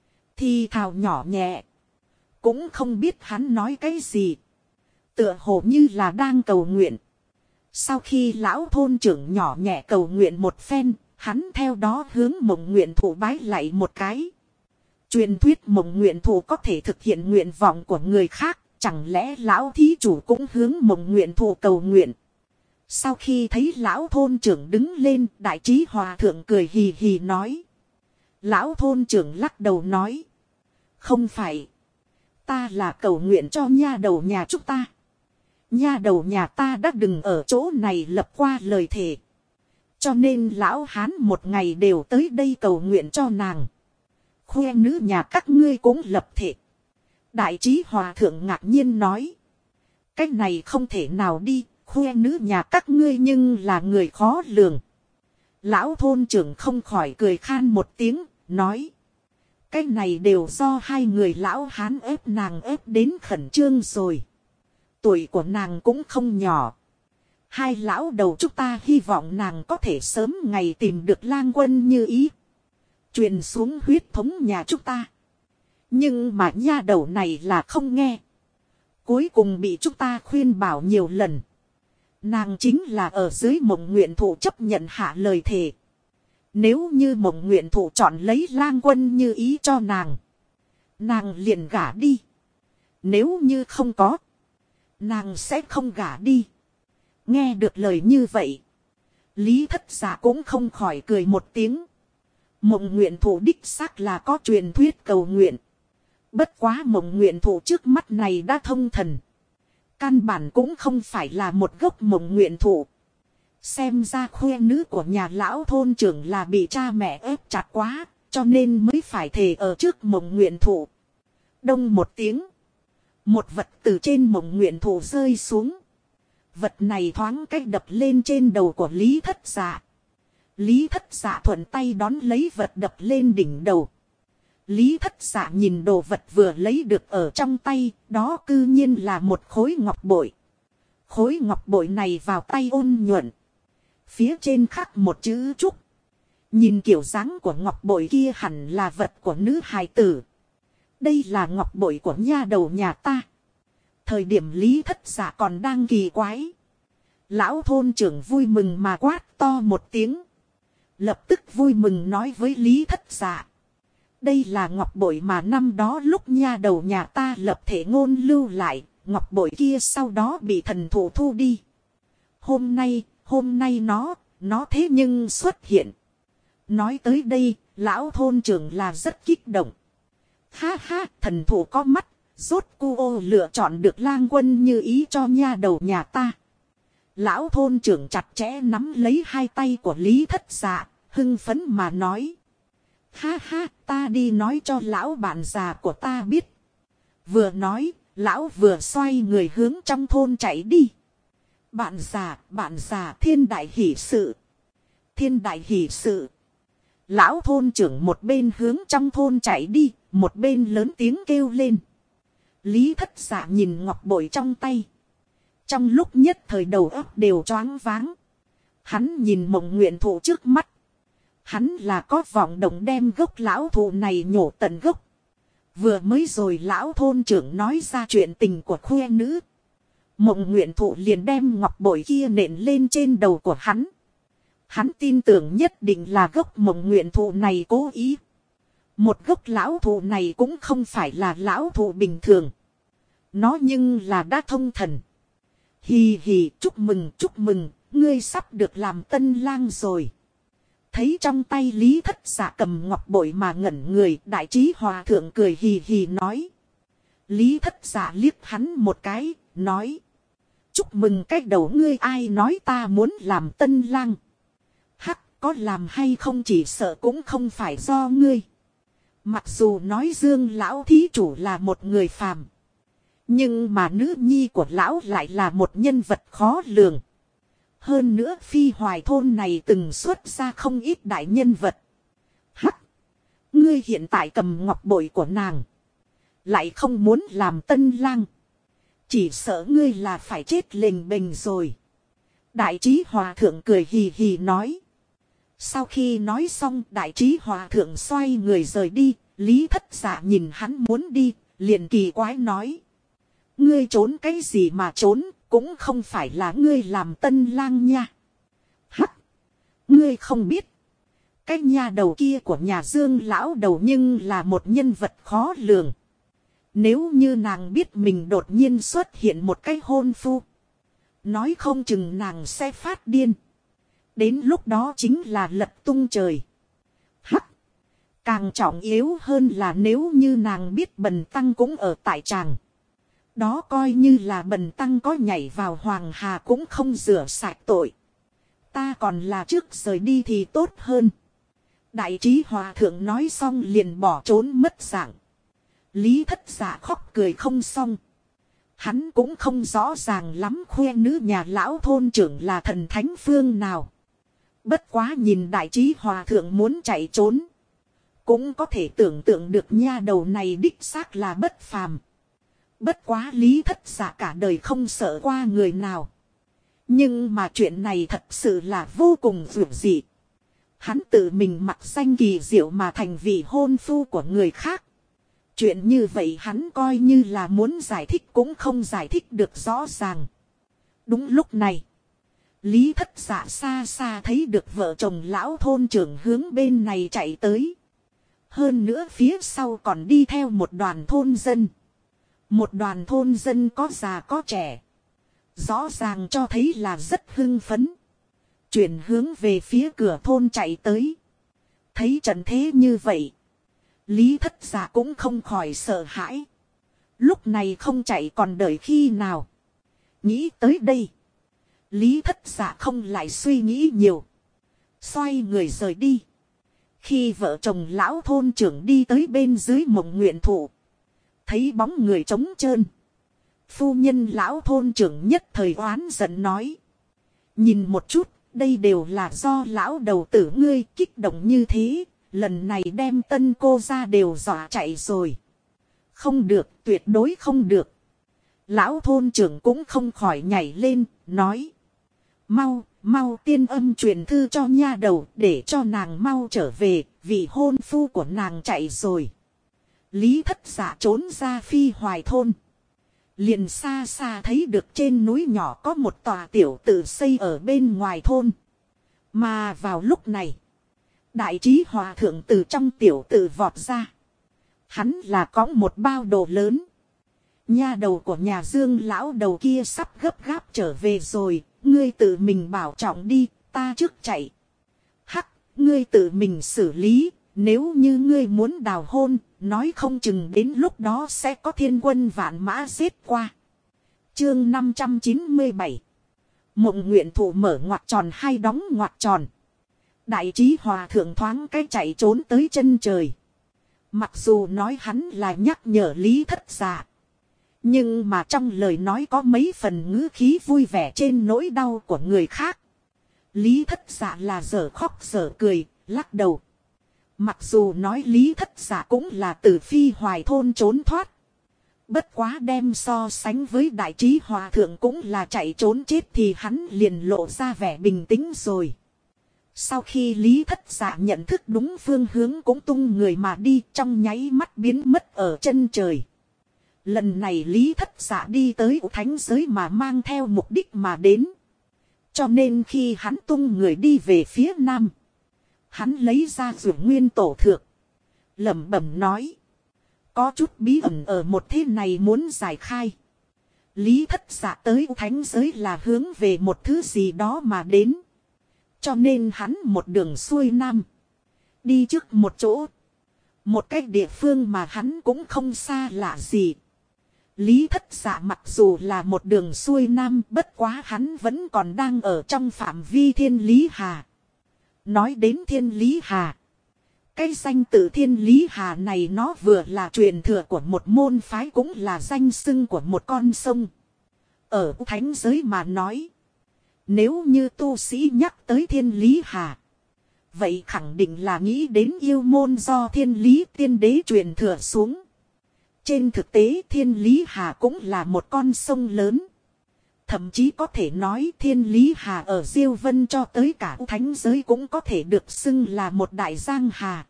Thì thào nhỏ nhẹ. Cũng không biết hắn nói cái gì. Tựa hồ như là đang cầu nguyện. Sau khi lão thôn trưởng nhỏ nhẹ cầu nguyện một phen, hắn theo đó hướng Mộng Nguyện Thụ bái lạy một cái. Truyền thuyết Mộng Nguyện Thụ có thể thực hiện nguyện vọng của người khác, chẳng lẽ lão thí chủ cũng hướng Mộng Nguyện Thụ cầu nguyện. Sau khi thấy lão thôn trưởng đứng lên, đại trí hòa thượng cười hì hì nói. Lão thôn trưởng lắc đầu nói. Không phải. Ta là cầu nguyện cho nha đầu nhà chúng ta. Nha đầu nhà ta đã đừng ở chỗ này lập qua lời thề. Cho nên lão hán một ngày đều tới đây cầu nguyện cho nàng. Khoe nữ nhà các ngươi cũng lập thệ. Đại trí hòa thượng ngạc nhiên nói. Cái này không thể nào đi. Khoe nữ nhà các ngươi nhưng là người khó lường. Lão thôn trưởng không khỏi cười khan một tiếng. Nói. Cái này đều do hai người lão hán ép nàng ép đến khẩn trương rồi. Tuổi của nàng cũng không nhỏ. Hai lão đầu chúng ta hy vọng nàng có thể sớm ngày tìm được lang quân như ý. Truyền xuống huyết thống nhà chúng ta. Nhưng mà nha đầu này là không nghe. Cuối cùng bị chúng ta khuyên bảo nhiều lần. Nàng chính là ở dưới Mộng Nguyện Thụ chấp nhận hạ lời thề. Nếu như Mộng Nguyện Thụ chọn lấy lang quân như ý cho nàng. Nàng liền gả đi. Nếu như không có. Nàng sẽ không gả đi. Nghe được lời như vậy. Lý Thất Dạ cũng không khỏi cười một tiếng. Mộng Nguyện Thụ đích xác là có truyền thuyết cầu nguyện. Bất quá Mộng Nguyện Thụ trước mắt này đã thông thần. Căn bản cũng không phải là một gốc Mộng Nguyện Thụ. Xem ra khoe nữ của nhà lão thôn trưởng là bị cha mẹ ép chặt quá. Cho nên mới phải thề ở trước Mộng Nguyện Thụ. Đông một tiếng. Một vật từ trên Mộng Nguyện Thụ rơi xuống. Vật này thoáng cách đập lên trên đầu của Lý Thất Dạ. Lý Thất Dạ thuận tay đón lấy vật đập lên đỉnh đầu. Lý Thất Dạ nhìn đồ vật vừa lấy được ở trong tay, đó cư nhiên là một khối ngọc bội. Khối ngọc bội này vào tay ôn nhuận. Phía trên khắc một chữ trúc. Nhìn kiểu dáng của ngọc bội kia hẳn là vật của nữ hài tử. Đây là ngọc bội của nha đầu nhà ta. Thời điểm Lý Thất Dạ còn đang kỳ quái. Lão thôn trưởng vui mừng mà quát to một tiếng. Lập tức vui mừng nói với Lý Thất Dạ. Đây là ngọc bội mà năm đó lúc nha đầu nhà ta lập thể ngôn lưu lại. Ngọc bội kia sau đó bị thần thụ thu đi. Hôm nay nó thế nhưng xuất hiện. Nói tới đây, lão thôn trưởng là rất kích động. Ha ha, thần thụ có mắt. Rốt cu ô lựa chọn được lang quân như ý cho nha đầu nhà ta. Lão thôn trưởng chặt chẽ nắm lấy hai tay của Lý Thất Dạ, hưng phấn mà nói. Ha ha, ta đi nói cho lão bạn già của ta biết. Vừa nói, lão vừa xoay người hướng trong thôn chạy đi. Bạn già, thiên đại hỷ sự. Thiên đại hỷ sự. Lão thôn trưởng một bên hướng trong thôn chạy đi, một bên lớn tiếng kêu lên. Lý Thất Dạ nhìn ngọc bội trong tay. Trong lúc nhất thời đầu óc đều choáng váng. Hắn nhìn Mộng Nguyện Thụ trước mắt. Hắn là có vọng động đem gốc lão thụ này nhổ tận gốc. Vừa mới rồi lão thôn trưởng nói ra chuyện tình của khoe nữ. Mộng Nguyện Thụ liền đem ngọc bội kia nện lên trên đầu của hắn. Hắn tin tưởng nhất định là gốc Mộng Nguyện Thụ này cố ý. Một gốc lão thụ này cũng không phải là lão thụ bình thường. Nó nhưng là đã thông thần. Hì hì, chúc mừng, ngươi sắp được làm tân lang rồi. Thấy trong tay Lý Thất Dạ cầm ngọc bội mà ngẩn người, đại trí hòa thượng cười hì hì nói. Lý Thất Dạ liếc hắn một cái, nói. Chúc mừng cái đầu ngươi, ai nói ta muốn làm tân lang. Hắc, có làm hay không chỉ sợ cũng không phải do ngươi. Mặc dù nói Dương lão thí chủ là một người phàm. Nhưng mà nữ nhi của lão lại là một nhân vật khó lường. Hơn nữa Phi Hoài thôn này từng xuất ra không ít đại nhân vật. Hắc! Ngươi hiện tại cầm ngọc bội của nàng. Lại không muốn làm tân lang. Chỉ sợ ngươi là phải chết lềnh bềnh rồi. Đại trí hòa thượng cười hì hì nói. Sau khi nói xong đại trí hòa thượng xoay người rời đi. Lý Thất Dạ nhìn hắn muốn đi, liền kỳ quái nói. Ngươi trốn cái gì mà trốn, cũng không phải là ngươi làm tân lang nha. Hắc, ngươi không biết. Cái nhà đầu kia của nhà Dương lão đầu nhưng là một nhân vật khó lường. Nếu như nàng biết mình đột nhiên xuất hiện một cái hôn phu, nói không chừng nàng sẽ phát điên. Đến lúc đó chính là lật tung trời. Hắc, càng trọng yếu hơn là nếu như nàng biết Bần Tăng cũng ở tại tràng. Đó coi như là Bần Tăng có nhảy vào Hoàng Hà cũng không rửa sạch tội. Ta còn là trước rời đi thì tốt hơn. Đại trí hòa thượng nói xong liền bỏ trốn mất dạng. Lý Thất Dạ khóc cười không xong. Hắn cũng không rõ ràng lắm khoe nữ nhà lão thôn trưởng là thần thánh phương nào. Bất quá nhìn đại trí hòa thượng muốn chạy trốn. Cũng có thể tưởng tượng được nha đầu này đích xác là bất phàm. Bất quá Lý Thất Dạ cả đời không sợ qua người nào. Nhưng mà chuyện này thật sự là vô cùng vượt dị. Hắn tự mình mặc danh kỳ diệu mà thành vị hôn phu của người khác. Chuyện như vậy hắn coi như là muốn giải thích cũng không giải thích được rõ ràng. Đúng lúc này, Lý Thất Dạ xa xa thấy được vợ chồng lão thôn trưởng hướng bên này chạy tới. Hơn nữa phía sau còn đi theo một đoàn thôn dân. Một đoàn thôn dân có già có trẻ. Rõ ràng cho thấy là rất hưng phấn. Chuyển hướng về phía cửa thôn chạy tới. Thấy trận thế như vậy, Lý Thất Dạ cũng không khỏi sợ hãi. Lúc này không chạy còn đợi khi nào. Nghĩ tới đây, Lý Thất Dạ không lại suy nghĩ nhiều. Xoay người rời đi. Khi vợ chồng lão thôn trưởng đi tới bên dưới mộng nguyện thụ, thấy bóng người trống trơn. Phu nhân lão thôn trưởng nhất thời oán giận nói. Nhìn một chút, đây đều là do lão đầu tử ngươi kích động như thế. Lần này đem tân cô ra đều dọa chạy rồi. Không được, tuyệt đối không được. Lão thôn trưởng cũng không khỏi nhảy lên, nói. Mau, mau tiên âm truyền thư cho nha đầu để cho nàng mau trở về, vì hôn phu của nàng chạy rồi. Lý Thất Dạ trốn ra Phi Hoài thôn. Liền xa xa thấy được trên núi nhỏ có một tòa tiểu tự xây ở bên ngoài thôn. Mà vào lúc này, đại trí hòa thượng từ trong tiểu tự vọt ra. Hắn là có một bao đồ lớn. Nha đầu của nhà Dương lão đầu kia sắp gấp gáp trở về rồi. Ngươi tự mình bảo trọng đi, ta trước chạy. Hắc, ngươi tự mình xử lý. Nếu như ngươi muốn đào hôn, nói không chừng đến lúc đó sẽ có thiên quân vạn mã giết qua. Chương 597. Mộng nguyện thụ mở ngoặc tròn hay đóng ngoặc tròn. Đại trí hòa thượng thoáng cái chạy trốn tới chân trời. Mặc dù nói hắn là nhắc nhở Lý Thất Dạ, nhưng mà trong lời nói có mấy phần ngữ khí vui vẻ trên nỗi đau của người khác. Lý Thất Dạ là dở khóc dở cười, lắc đầu. Mặc dù nói Lý Thất Dạ cũng là từ Phi Hoài thôn trốn thoát. Bất quá đem so sánh với đại trí hòa thượng cũng là chạy trốn chết thì hắn liền lộ ra vẻ bình tĩnh rồi. Sau khi Lý Thất Dạ nhận thức đúng phương hướng cũng tung người mà đi, trong nháy mắt biến mất ở chân trời. Lần này Lý Thất Dạ đi tới thánh giới mà mang theo mục đích mà đến. Cho nên khi hắn tung người đi về phía nam, hắn lấy ra Dược Nguyên Tổ Thược, lẩm bẩm nói. Có chút bí ẩn ở một thế này muốn giải khai. Lý Thất Dạ tới thánh giới là hướng về một thứ gì đó mà đến. Cho nên hắn một đường xuôi nam, đi trước một chỗ, một cái địa phương mà hắn cũng không xa lạ gì. Lý Thất Dạ mặc dù là một đường xuôi nam, bất quá hắn vẫn còn đang ở trong phạm vi Thiên Lý Hà. Nói đến Thiên Lý Hà, cái danh tự Thiên Lý Hà này nó vừa là truyền thừa của một môn phái, cũng là danh xưng của một con sông. Ở thánh giới mà nói, nếu như tu sĩ nhắc tới Thiên Lý Hà, vậy khẳng định là nghĩ đến yêu môn do Thiên Lý tiên đế truyền thừa xuống. Trên thực tế Thiên Lý Hà cũng là một con sông lớn. Thậm chí có thể nói Thiên Lý Hà ở Diêu Vân cho tới cả thánh giới cũng có thể được xưng là một đại giang hà.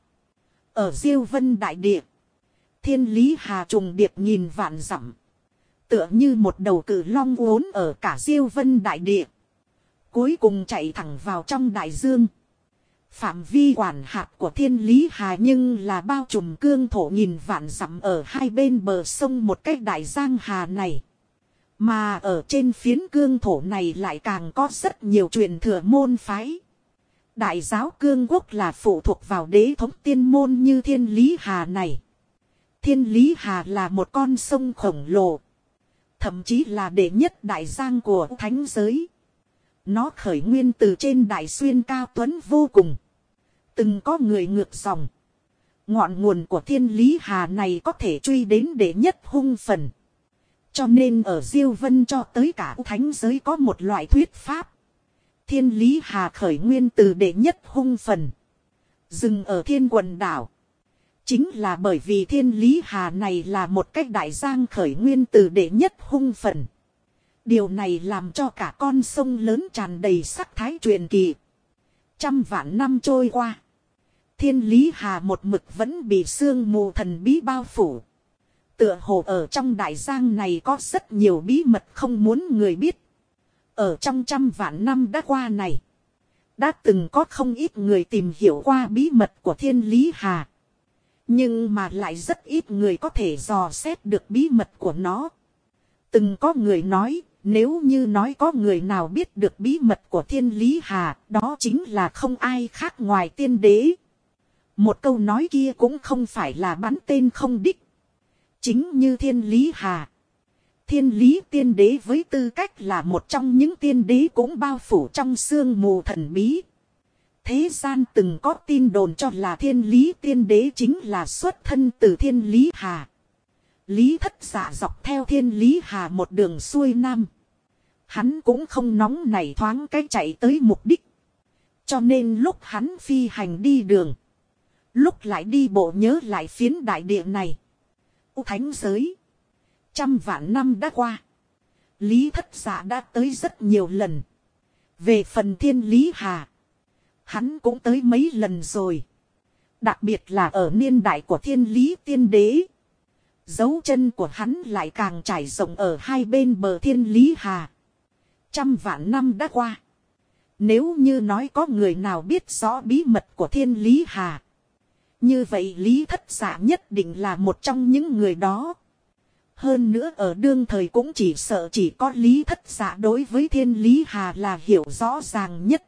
Ở Diêu Vân đại địa, Thiên Lý Hà trùng điệp nghìn vạn dặm. Tựa như một đầu cự long uốn ở cả Diêu Vân đại địa. Cuối cùng chạy thẳng vào trong đại dương. Phạm vi quản hạt của Thiên Lý Hà nhưng là bao trùm cương thổ nghìn vạn dặm ở hai bên bờ sông một cái đại giang hà này. Mà ở trên phiến cương thổ này lại càng có rất nhiều truyền thừa môn phái. Đại giáo cương quốc là phụ thuộc vào đế thống tiên môn như Thiên Lý Hà này. Thiên Lý Hà là một con sông khổng lồ. Thậm chí là đệ nhất đại giang của thánh giới. Nó khởi nguyên từ trên đại xuyên cao tuấn vô cùng. Từng có người ngược dòng. Ngọn nguồn của Thiên Lý Hà này có thể truy đến đệ nhất hung phần. Cho nên ở Diêu Vân cho tới cả thánh giới có một loại thuyết pháp. Thiên Lý Hà khởi nguyên từ đệ nhất hung phần. Dừng ở Thiên Quần Đảo. Chính là bởi vì Thiên Lý Hà này là một cách đại giang khởi nguyên từ đệ nhất hung phần. Điều này làm cho cả con sông lớn tràn đầy sắc thái truyền kỳ. Trăm vạn năm trôi qua. Thiên Lý Hà một mực vẫn bị sương mù thần bí bao phủ. Tựa hồ ở trong đại giang này có rất nhiều bí mật không muốn người biết. Ở trong trăm vạn năm đã qua này. Đã từng có không ít người tìm hiểu qua bí mật của Thiên Lý Hà. Nhưng mà lại rất ít người có thể dò xét được bí mật của nó. Từng có người nói, nếu như nói có người nào biết được bí mật của Thiên Lý Hà, đó chính là không ai khác ngoài tiên đế. Một câu nói kia cũng không phải là bắn tên không đích. Chính như Thiên Lý Hà. Thiên Lý tiên đế với tư cách là một trong những tiên đế cũng bao phủ trong sương mù thần bí. Thế gian từng có tin đồn cho là Thiên Lý tiên đế chính là xuất thân từ Thiên Lý Hà. Lý Thất Dạ dọc theo Thiên Lý Hà một đường xuôi nam. Hắn cũng không nóng nảy thoáng cái chạy tới mục đích. Cho nên lúc hắn phi hành đi đường. Lúc lại đi bộ nhớ lại phiến đại địa này. Thánh giới. Trăm vạn năm đã qua. Lý Thất Dạ đã tới rất nhiều lần. Về phần Thiên Lý Hà. Hắn cũng tới mấy lần rồi. Đặc biệt là ở niên đại của Thiên Lý tiên đế. Dấu chân của hắn lại càng trải rộng ở hai bên bờ Thiên Lý Hà. Trăm vạn năm đã qua. Nếu như nói có người nào biết rõ bí mật của Thiên Lý Hà. Như vậy Lý Thất Dạ nhất định là một trong những người đó. Hơn nữa ở đương thời cũng chỉ sợ chỉ có Lý Thất Dạ đối với Thiên Lý Hà là hiểu rõ ràng nhất.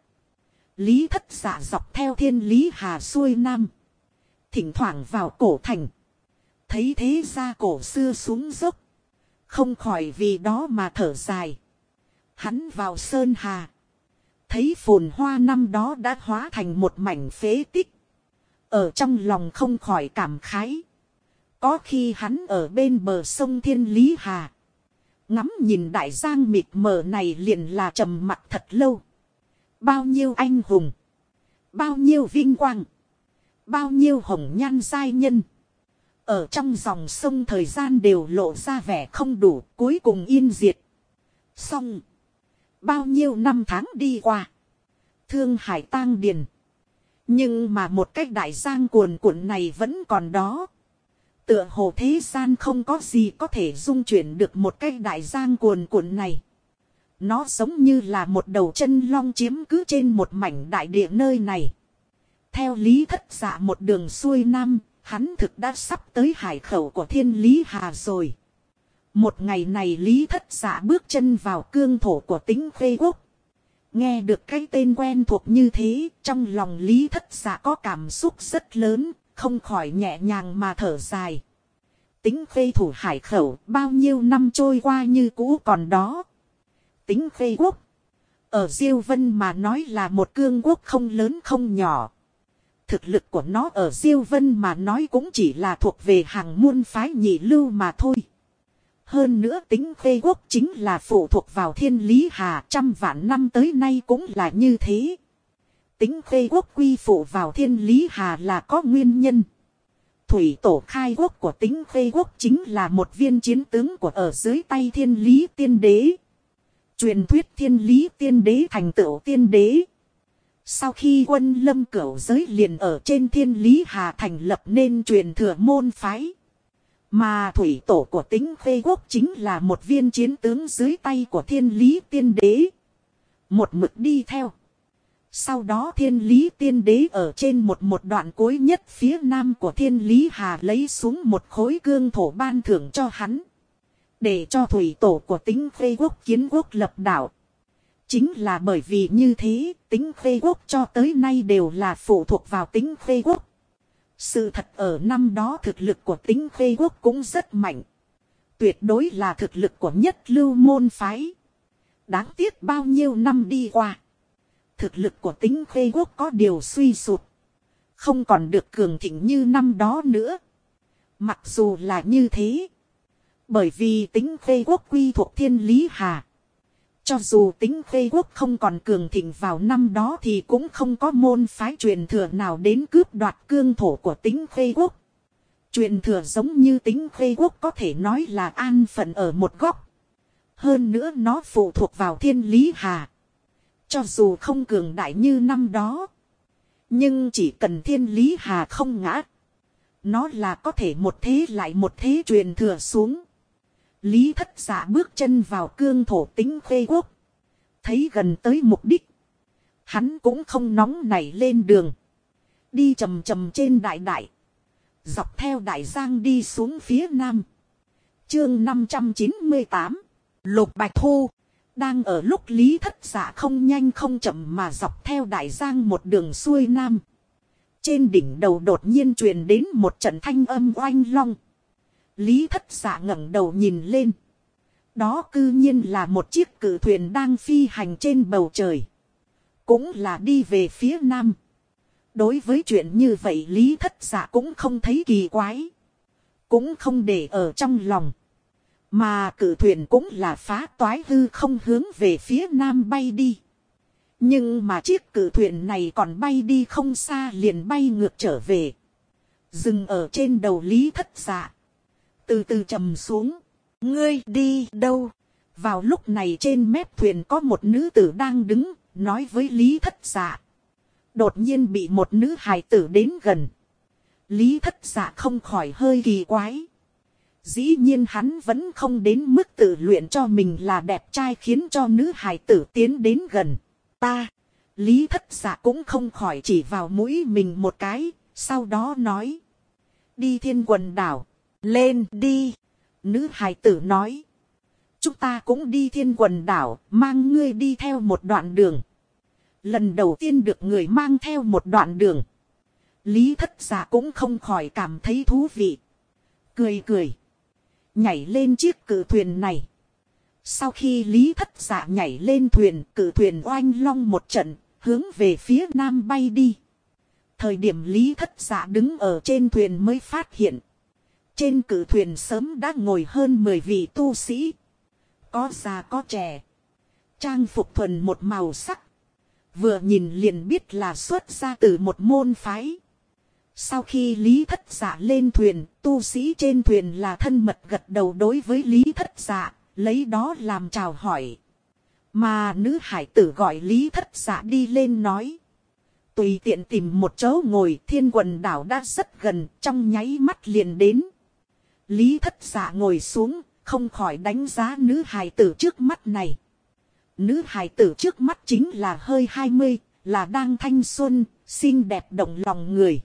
Lý Thất Dạ dọc theo Thiên Lý Hà xuôi nam. Thỉnh thoảng vào cổ thành. Thấy thế gia cổ xưa xuống dốc. Không khỏi vì đó mà thở dài. Hắn vào Sơn Hà. Thấy phồn hoa năm đó đã hóa thành một mảnh phế tích. Ở trong lòng không khỏi cảm khái. Có khi hắn ở bên bờ sông Thiên Lý Hà. Ngắm nhìn đại giang mịt mờ này liền là trầm mặc thật lâu. Bao nhiêu anh hùng. Bao nhiêu vinh quang. Bao nhiêu hồng nhan giai nhân. Ở trong dòng sông thời gian đều lộ ra vẻ không đủ, cuối cùng yên diệt. Xong. Bao nhiêu năm tháng đi qua. Thương hải tang điền. Nhưng mà một cách đại giang cuồn cuộn này vẫn còn đó. Tựa hồ thế gian không có gì có thể dung chuyển được một cách đại giang cuồn cuộn này. Nó giống như là một đầu chân long chiếm cứ trên một mảnh đại địa nơi này. Theo Lý Thất Dạ một đường xuôi nam, hắn thực đã sắp tới hải khẩu của Thiên Lý Hà rồi. Một ngày này Lý Thất Dạ bước chân vào cương thổ của Tĩnh Khê Quốc. Nghe được cái tên quen thuộc như thế, trong lòng Lý Thất Dạ có cảm xúc rất lớn, không khỏi nhẹ nhàng mà thở dài. Tĩnh Khê thủ hải khẩu, bao nhiêu năm trôi qua như cũ còn đó. Tĩnh Khê Quốc, ở Diêu Vân mà nói là một cương quốc không lớn không nhỏ. Thực lực của nó ở Diêu Vân mà nói cũng chỉ là thuộc về hàng môn phái nhị lưu mà thôi. Hơn nữa Tĩnh Khê Quốc chính là phụ thuộc vào Thiên Lý Hà, trăm vạn năm tới nay cũng là như thế. Tĩnh Khê Quốc quy phụ vào Thiên Lý Hà là có nguyên nhân. Thủy tổ khai quốc của Tĩnh Khê quốc chính là một viên chiến tướng của ở dưới tay Thiên Lý Tiên Đế. Truyền thuyết Thiên Lý Tiên Đế thành tựu tiên đế. Sau khi quân lâm cửu giới liền ở trên Thiên Lý Hà thành lập nên truyền thừa môn phái. Mà thủy tổ của Tĩnh Khê quốc chính là một viên chiến tướng dưới tay của Thiên Lý Tiên Đế. Một mực đi theo. Sau đó Thiên Lý Tiên Đế ở trên một đoạn cuối nhất phía nam của Thiên Lý Hà lấy xuống một khối cương thổ ban thưởng cho hắn. Để cho thủy tổ của Tĩnh Khê quốc kiến quốc lập đảo. Chính là bởi vì như thế, Tĩnh Khê quốc cho tới nay đều là phụ thuộc vào Tĩnh Khê quốc. Sự thật ở năm đó thực lực của Tĩnh Khê quốc cũng rất mạnh. Tuyệt đối là thực lực của nhất lưu môn phái. Đáng tiếc bao nhiêu năm đi qua. Thực lực của Tĩnh Khê quốc có điều suy sụt. Không còn được cường thịnh như năm đó nữa. Mặc dù là như thế. Bởi vì Tĩnh Khê quốc quy thuộc Thiên Lý Hà. Cho dù Tĩnh Khê quốc không còn cường thịnh vào năm đó thì cũng không có môn phái truyền thừa nào đến cướp đoạt cương thổ của Tĩnh Khê quốc. Truyền thừa giống như Tĩnh Khê quốc có thể nói là an phận ở một góc. Hơn nữa nó phụ thuộc vào Thiên Lý Hà. Cho dù không cường đại như năm đó. Nhưng chỉ cần Thiên Lý Hà không ngã. Nó là có thể một thế lại một thế truyền thừa xuống. Lý Thất Dạ bước chân vào cương thổ Tĩnh Khê quốc. Thấy gần tới mục đích. Hắn cũng không nóng nảy lên đường. Đi chầm chầm trên đại đại. Dọc theo đại giang đi xuống phía nam. Chương 598. Lục Bạch Thu. Đang ở lúc Lý Thất Dạ không nhanh không chậm mà dọc theo đại giang một đường xuôi nam. Trên đỉnh đầu đột nhiên truyền đến một trận thanh âm oanh long. Lý Thất Dạ ngẩng đầu nhìn lên. Đó cư nhiên là một chiếc cự thuyền đang phi hành trên bầu trời. Cũng là đi về phía nam. Đối với chuyện như vậy Lý Thất Dạ cũng không thấy kỳ quái. Cũng không để ở trong lòng. Mà cự thuyền cũng là phá toái hư không hướng về phía nam bay đi. Nhưng mà chiếc cự thuyền này còn bay đi không xa liền bay ngược trở về. Dừng ở trên đầu Lý Thất Dạ. Từ từ trầm xuống. Ngươi đi đâu? Vào lúc này trên mép thuyền có một nữ tử đang đứng, nói với Lý Thất Dạ. Đột nhiên bị một nữ hài tử đến gần. Lý Thất Dạ không khỏi hơi kỳ quái. Dĩ nhiên hắn vẫn không đến mức tự luyện cho mình là đẹp trai khiến cho nữ hài tử tiến đến gần. Ta, Lý Thất Dạ cũng không khỏi chỉ vào mũi mình một cái, sau đó nói. Đi Thiên Quần đảo, lên đi. Nữ hài tử nói. Chúng ta cũng đi Thiên Quần đảo, mang ngươi đi theo một đoạn đường. Lần đầu tiên được người mang theo một đoạn đường. Lý Thất Dạ cũng không khỏi cảm thấy thú vị. Cười cười. Nhảy lên chiếc cự thuyền này. Sau khi Lý Thất Dạ nhảy lên thuyền, cự thuyền oanh long một trận, hướng về phía nam bay đi. Thời điểm Lý Thất Dạ đứng ở trên thuyền mới phát hiện. Trên cự thuyền sớm đã ngồi hơn 10 vị tu sĩ. Có già có trẻ. Trang phục thuần một màu sắc. Vừa nhìn liền biết là xuất ra từ một môn phái. Sau khi Lý Thất Dạ lên thuyền, tu sĩ trên thuyền là thân mật gật đầu đối với Lý Thất Dạ, lấy đó làm chào hỏi. Mà nữ hải tử gọi Lý Thất Dạ đi lên nói. Tùy tiện tìm một chỗ ngồi, Thiên Quần đảo đã rất gần, trong nháy mắt liền đến. Lý Thất Dạ ngồi xuống, không khỏi đánh giá nữ hài tử trước mắt này. Nữ hài tử trước mắt chính là hơi 20, là đang thanh xuân, xinh đẹp động lòng người.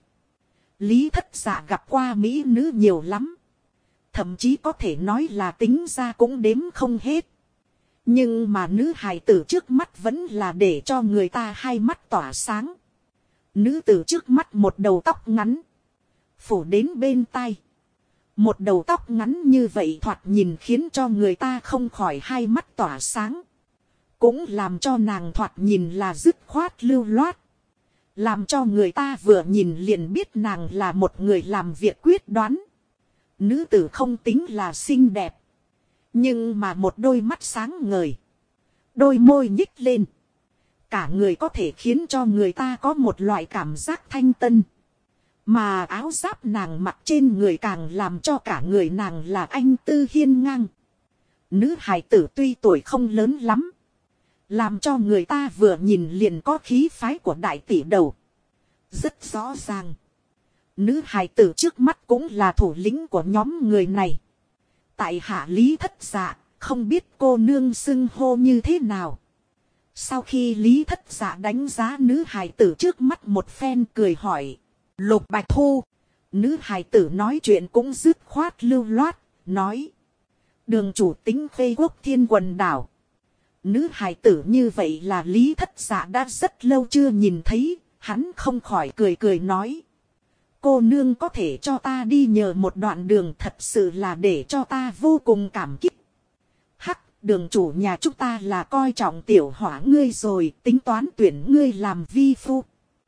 Lý Thất Dạ gặp qua mỹ nữ nhiều lắm. Thậm chí có thể nói là tính ra cũng đếm không hết. Nhưng mà nữ hài tử trước mắt vẫn là để cho người ta hai mắt tỏa sáng. Nữ tử trước mắt một đầu tóc ngắn. Phủ đến bên tai. Một đầu tóc ngắn như vậy thoạt nhìn khiến cho người ta không khỏi hai mắt tỏa sáng. Cũng làm cho nàng thoạt nhìn là dứt khoát lưu loát. Làm cho người ta vừa nhìn liền biết nàng là một người làm việc quyết đoán. Nữ tử không tính là xinh đẹp. Nhưng mà một đôi mắt sáng ngời. Đôi môi nhích lên. Cả người có thể khiến cho người ta có một loại cảm giác thanh tân. Mà áo giáp nàng mặc trên người càng làm cho cả người nàng là anh tư hiên ngang. Nữ hài tử tuy tuổi không lớn lắm, làm cho người ta vừa nhìn liền có khí phái của đại tỷ đầu. Rất rõ ràng, nữ hài tử trước mắt cũng là thủ lĩnh của nhóm người này. Tại hạ Lý Thất Dạ, không biết cô nương xưng hô như thế nào. Sau khi Lý Thất Dạ đánh giá nữ hài tử trước mắt một phen, cười hỏi. Lục Bạch Thu. Nữ hài tử nói chuyện cũng dứt khoát lưu loát, nói. Đường chủ tính Khê Quốc Thiên Quần Đảo. Nữ hài tử như vậy là Lý Thất Dạ đã rất lâu chưa nhìn thấy, hắn không khỏi cười cười nói. Cô nương có thể cho ta đi nhờ một đoạn đường, thật sự là để cho ta vô cùng cảm kích. Hắc, đường chủ nhà chúng ta là coi trọng tiểu hỏa ngươi rồi, tính toán tuyển ngươi làm vi phu.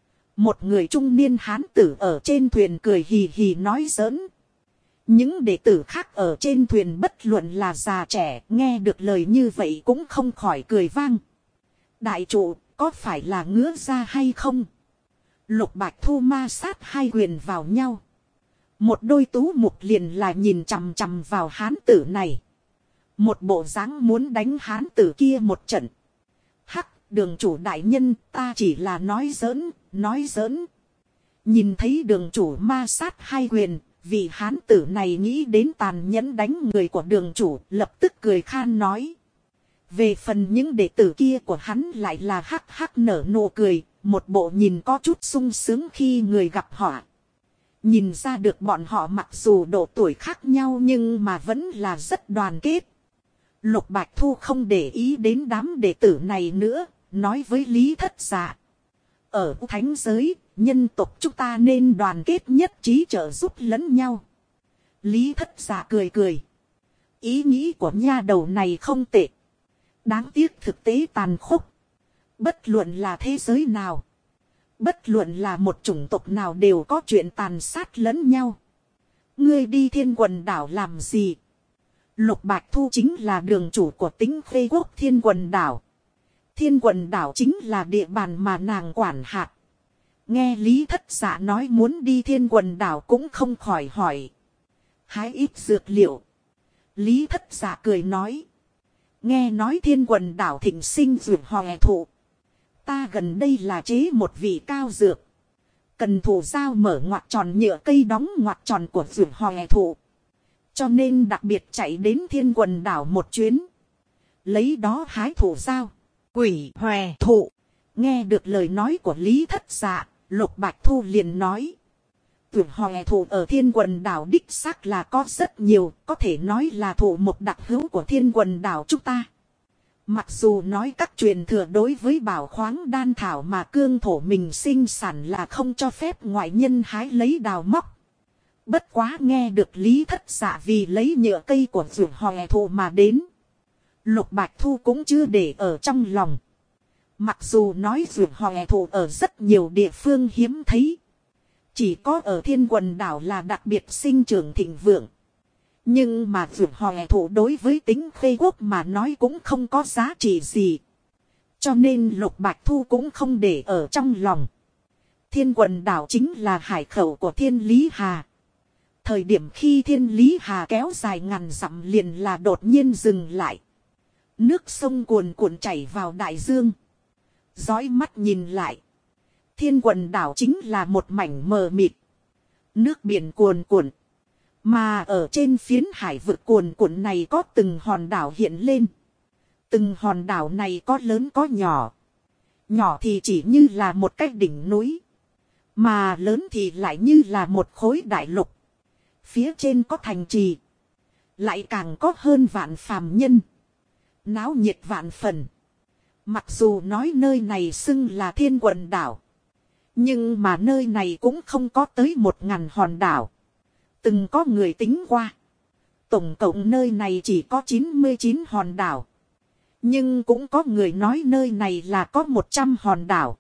Một người trung niên hán tử ở trên thuyền cười hì hì nói giỡn. Những đệ tử khác ở trên thuyền bất luận là già trẻ, nghe được lời như vậy cũng không khỏi cười vang. Đại trụ, có phải là ngứa ra hay không? Lục Bạch Thu ma sát hai quyền vào nhau. Một đôi tú mục liền là nhìn chằm chằm vào hán tử này. Một bộ dáng muốn đánh hán tử kia một trận. Hắc, đường chủ đại nhân, ta chỉ là nói giỡn, nói giỡn. Nhìn thấy đường chủ ma sát hai quyền, vì hán tử này nghĩ đến tàn nhẫn đánh người của đường chủ, lập tức cười khan nói. Về phần những đệ tử kia của hắn lại là hắc hắc nở nụ cười, một bộ nhìn có chút sung sướng khi người gặp họ. Nhìn ra được bọn họ mặc dù độ tuổi khác nhau nhưng mà vẫn là rất đoàn kết. Lục Bạch Thu không để ý đến đám đệ tử này nữa, nói với Lý Thất Dạ. Ở thánh giới, nhân tộc chúng ta nên đoàn kết nhất trí trợ giúp lẫn nhau. Lý Thất Dạ cười cười. Ý nghĩ của nha đầu này không tệ. Đáng tiếc thực tế tàn khốc. Bất luận là thế giới nào, bất luận là một chủng tộc nào đều có chuyện tàn sát lẫn nhau. Ngươi đi Thiên Quần Đảo làm gì? Lục Bạch Thu chính là đường chủ của Tĩnh Khê Quốc Thiên Quần Đảo. Thiên Quần Đảo chính là địa bàn mà nàng quản hạt. Nghe Lý Thất Dạ nói muốn đi Thiên Quần Đảo cũng không khỏi hỏi. Hái ít dược liệu. Lý Thất Dạ cười nói. Nghe nói Thiên Quần Đảo thịnh sinh dược hòe thụ. Ta gần đây là chế một vị cao dược. Cần thủ dao mở ngoặt tròn nhựa cây đóng ngoặt tròn của dược hòe thụ. Cho nên đặc biệt chạy đến Thiên Quần Đảo một chuyến. Lấy đó hái thủ dao. Quỷ hòe thụ. Nghe được lời nói của Lý Thất Dạ, Lục Bạch Thu liền nói. Dược hòe thụ ở Thiên Quần Đảo đích xác là có rất nhiều, có thể nói là thụ một đặc hữu của Thiên Quần Đảo chúng ta. Mặc dù nói các truyền thừa đối với bảo khoáng đan thảo mà cương thổ mình sinh sản là không cho phép ngoại nhân hái lấy đào móc. Bất quá nghe được Lý Thất Dạ vì lấy nhựa cây của dược hòe thụ mà đến. Lục Bạch Thu cũng chưa để ở trong lòng. Mặc dù nói dược hòe thụ ở rất nhiều địa phương hiếm thấy. Chỉ có ở Thiên Quần Đảo là đặc biệt sinh trưởng thịnh vượng. Nhưng mà dược hòe thụ đối với Tĩnh Khê Quốc mà nói cũng không có giá trị gì. Cho nên Lục Bạch Thu cũng không để ở trong lòng. Thiên Quần Đảo chính là hải khẩu của Thiên Lý Hà. Thời điểm khi Thiên Lý Hà kéo dài ngàn dặm liền là đột nhiên dừng lại. Nước sông cuồn cuộn chảy vào đại dương. Dõi mắt nhìn lại. Thiên Quần Đảo chính là một mảnh mờ mịt. Nước biển cuồn cuộn. Mà ở trên phiến hải vực cuồn cuộn này có từng hòn đảo hiện lên. Từng hòn đảo này có lớn có nhỏ. Nhỏ thì chỉ như là một cái đỉnh núi. Mà lớn thì lại như là một khối đại lục. Phía trên có thành trì. Lại càng có hơn vạn phàm nhân. Náo nhiệt vạn phần. Mặc dù nói nơi này xưng là Thiên Quần Đảo. Nhưng mà nơi này cũng không có tới 1000 hòn đảo. Từng có người tính qua. Tổng cộng nơi này chỉ có 99 hòn đảo. Nhưng cũng có người nói nơi này là có 100 hòn đảo.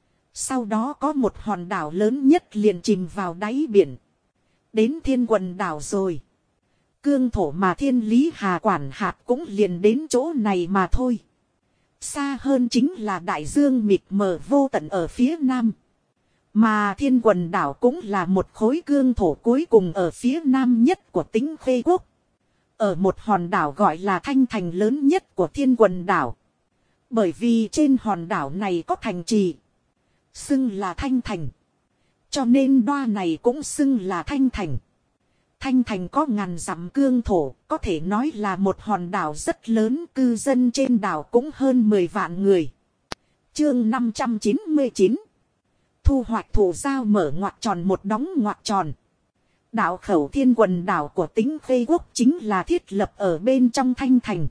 Sau đó có một hòn đảo lớn nhất liền chìm vào đáy biển. Đến Thiên Quần Đảo rồi. Cương thổ mà Thiên Lý Hà quản hạt cũng liền đến chỗ này mà thôi. Xa hơn chính là đại dương mịt mờ vô tận ở phía nam. Mà Thiên Quần đảo cũng là một khối cương thổ cuối cùng ở phía nam nhất của Tĩnh Khê Quốc. Ở một hòn đảo gọi là Thanh Thành lớn nhất của Thiên Quần đảo. Bởi vì trên hòn đảo này có thành trì, xưng là Thanh Thành. Cho nên đoa này cũng xưng là Thanh Thành. Thanh Thành có ngàn dặm cương thổ, có thể nói là một hòn đảo rất lớn, cư dân trên đảo cũng hơn 10 vạn người. Chương 599. Thu hoạch thủ giao mở ngoặc tròn một đóng ngoặc tròn. Đảo khẩu Thiên Quần đảo của Tĩnh Khê Quốc chính là thiết lập ở bên trong Thanh Thành.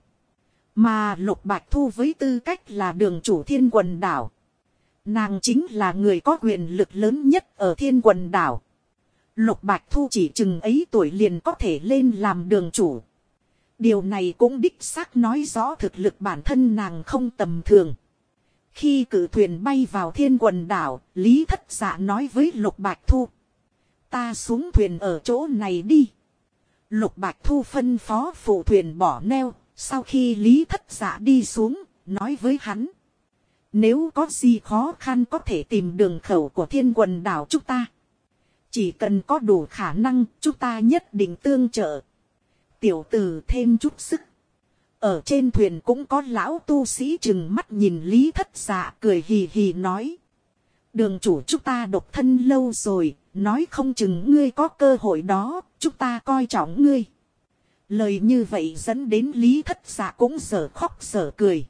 Mà Lục Bạch Thu với tư cách là đường chủ Thiên Quần đảo, nàng chính là người có quyền lực lớn nhất ở Thiên Quần đảo. Lục Bạch Thu chỉ chừng ấy tuổi liền có thể lên làm đường chủ. Điều này cũng đích xác nói rõ thực lực bản thân nàng không tầm thường. Khi cử thuyền bay vào Thiên Quần đảo, Lý Thất Dạ nói với Lục Bạch Thu: ta xuống thuyền ở chỗ này đi. Lục Bạch Thu phân phó phụ thuyền bỏ neo. Sau khi Lý Thất Dạ đi xuống, nói với hắn: nếu có gì khó khăn có thể tìm đường khẩu của Thiên Quần đảo chúng ta. Chỉ cần có đủ khả năng, chúng ta nhất định tương trợ. Tiểu tử thêm chút sức. Ở trên thuyền cũng có lão tu sĩ chừng mắt nhìn Lý Thất Dạ, cười hì hì nói: đường chủ chúng ta độc thân lâu rồi, nói không chừng ngươi có cơ hội đó, chúng ta coi trọng ngươi. Lời như vậy dẫn đến Lý Thất Dạ cũng dở khóc dở cười.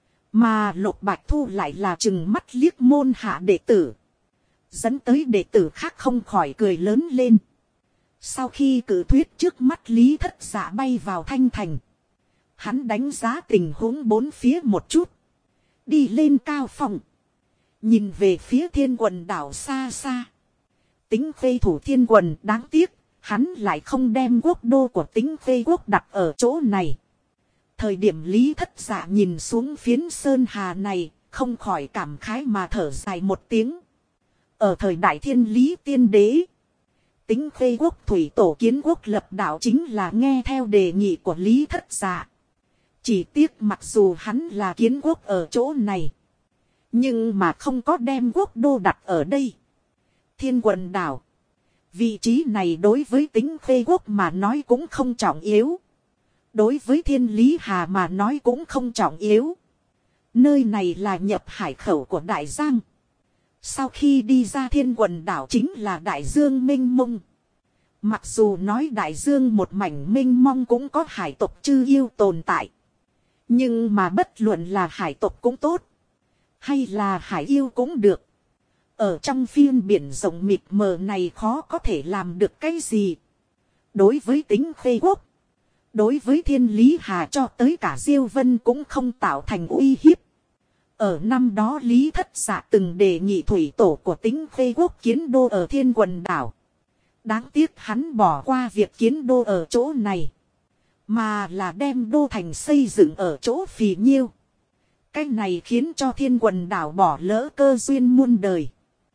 Mà Lục Bạch Thu lại là chừng mắt liếc môn hạ đệ tử, dẫn tới đệ tử khác không khỏi cười lớn lên. Sau khi cử thuyết trước mắt Lý Thất Dạ bay vào Thanh Thành, hắn đánh giá tình huống bốn phía một chút, đi lên cao phòng, nhìn về phía Thiên Quần đảo xa xa. Tĩnh Khê thủ Thiên Quần, đáng tiếc hắn lại không đem quốc đô của Tĩnh Khê Quốc đặt ở chỗ này. Thời điểm Lý Thất Dạ nhìn xuống phiến sơn hà này, không khỏi cảm khái mà thở dài một tiếng. Ở thời đại Thiên Lý Tiên Đế, Tĩnh Khê Quốc thủy tổ Kiến Quốc lập đạo chính là nghe theo đề nghị của Lý Thất Dạ. Chỉ tiếc mặc dù hắn là Kiến Quốc ở chỗ này, nhưng mà không có đem quốc đô đặt ở đây. Thiên Quần đảo, vị trí này đối với Tĩnh Khê Quốc mà nói cũng không trọng yếu. Đối với Thiên Lý Hà mà nói cũng không trọng yếu. Nơi này là nhập hải khẩu của Đại Giang. Sau khi đi ra Thiên Quần đảo chính là Đại Dương mênh mông. Mặc dù nói Đại Dương một mảnh mênh mông cũng có hải tộc chư yêu tồn tại. Nhưng mà bất luận là hải tộc cũng tốt, hay là hải yêu cũng được, ở trong phiên biển rộng mịt mờ này khó có thể làm được cái gì. Đối với Tĩnh Khê Quốc, đối với Thiên Lý Hà cho tới cả Diêu Vân cũng không tạo thành uy hiếp. Ở năm đó Lý Thất Dạ từng đề nghị thủy tổ của Tĩnh Khê Quốc kiến đô ở Thiên Quần đảo. Đáng tiếc hắn bỏ qua việc kiến đô ở chỗ này, mà là đem đô thành xây dựng ở chỗ Phì Nhiêu. Cái này khiến cho Thiên Quần đảo bỏ lỡ cơ duyên muôn đời.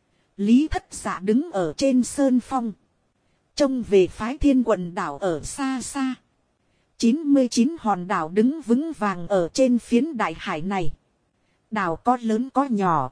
Lý Thất Dạ đứng ở trên sơn phong, trông về phái Thiên Quần đảo ở xa xa. 99 hòn đảo đứng vững vàng ở trên phiến đại hải này. Đảo có lớn có nhỏ.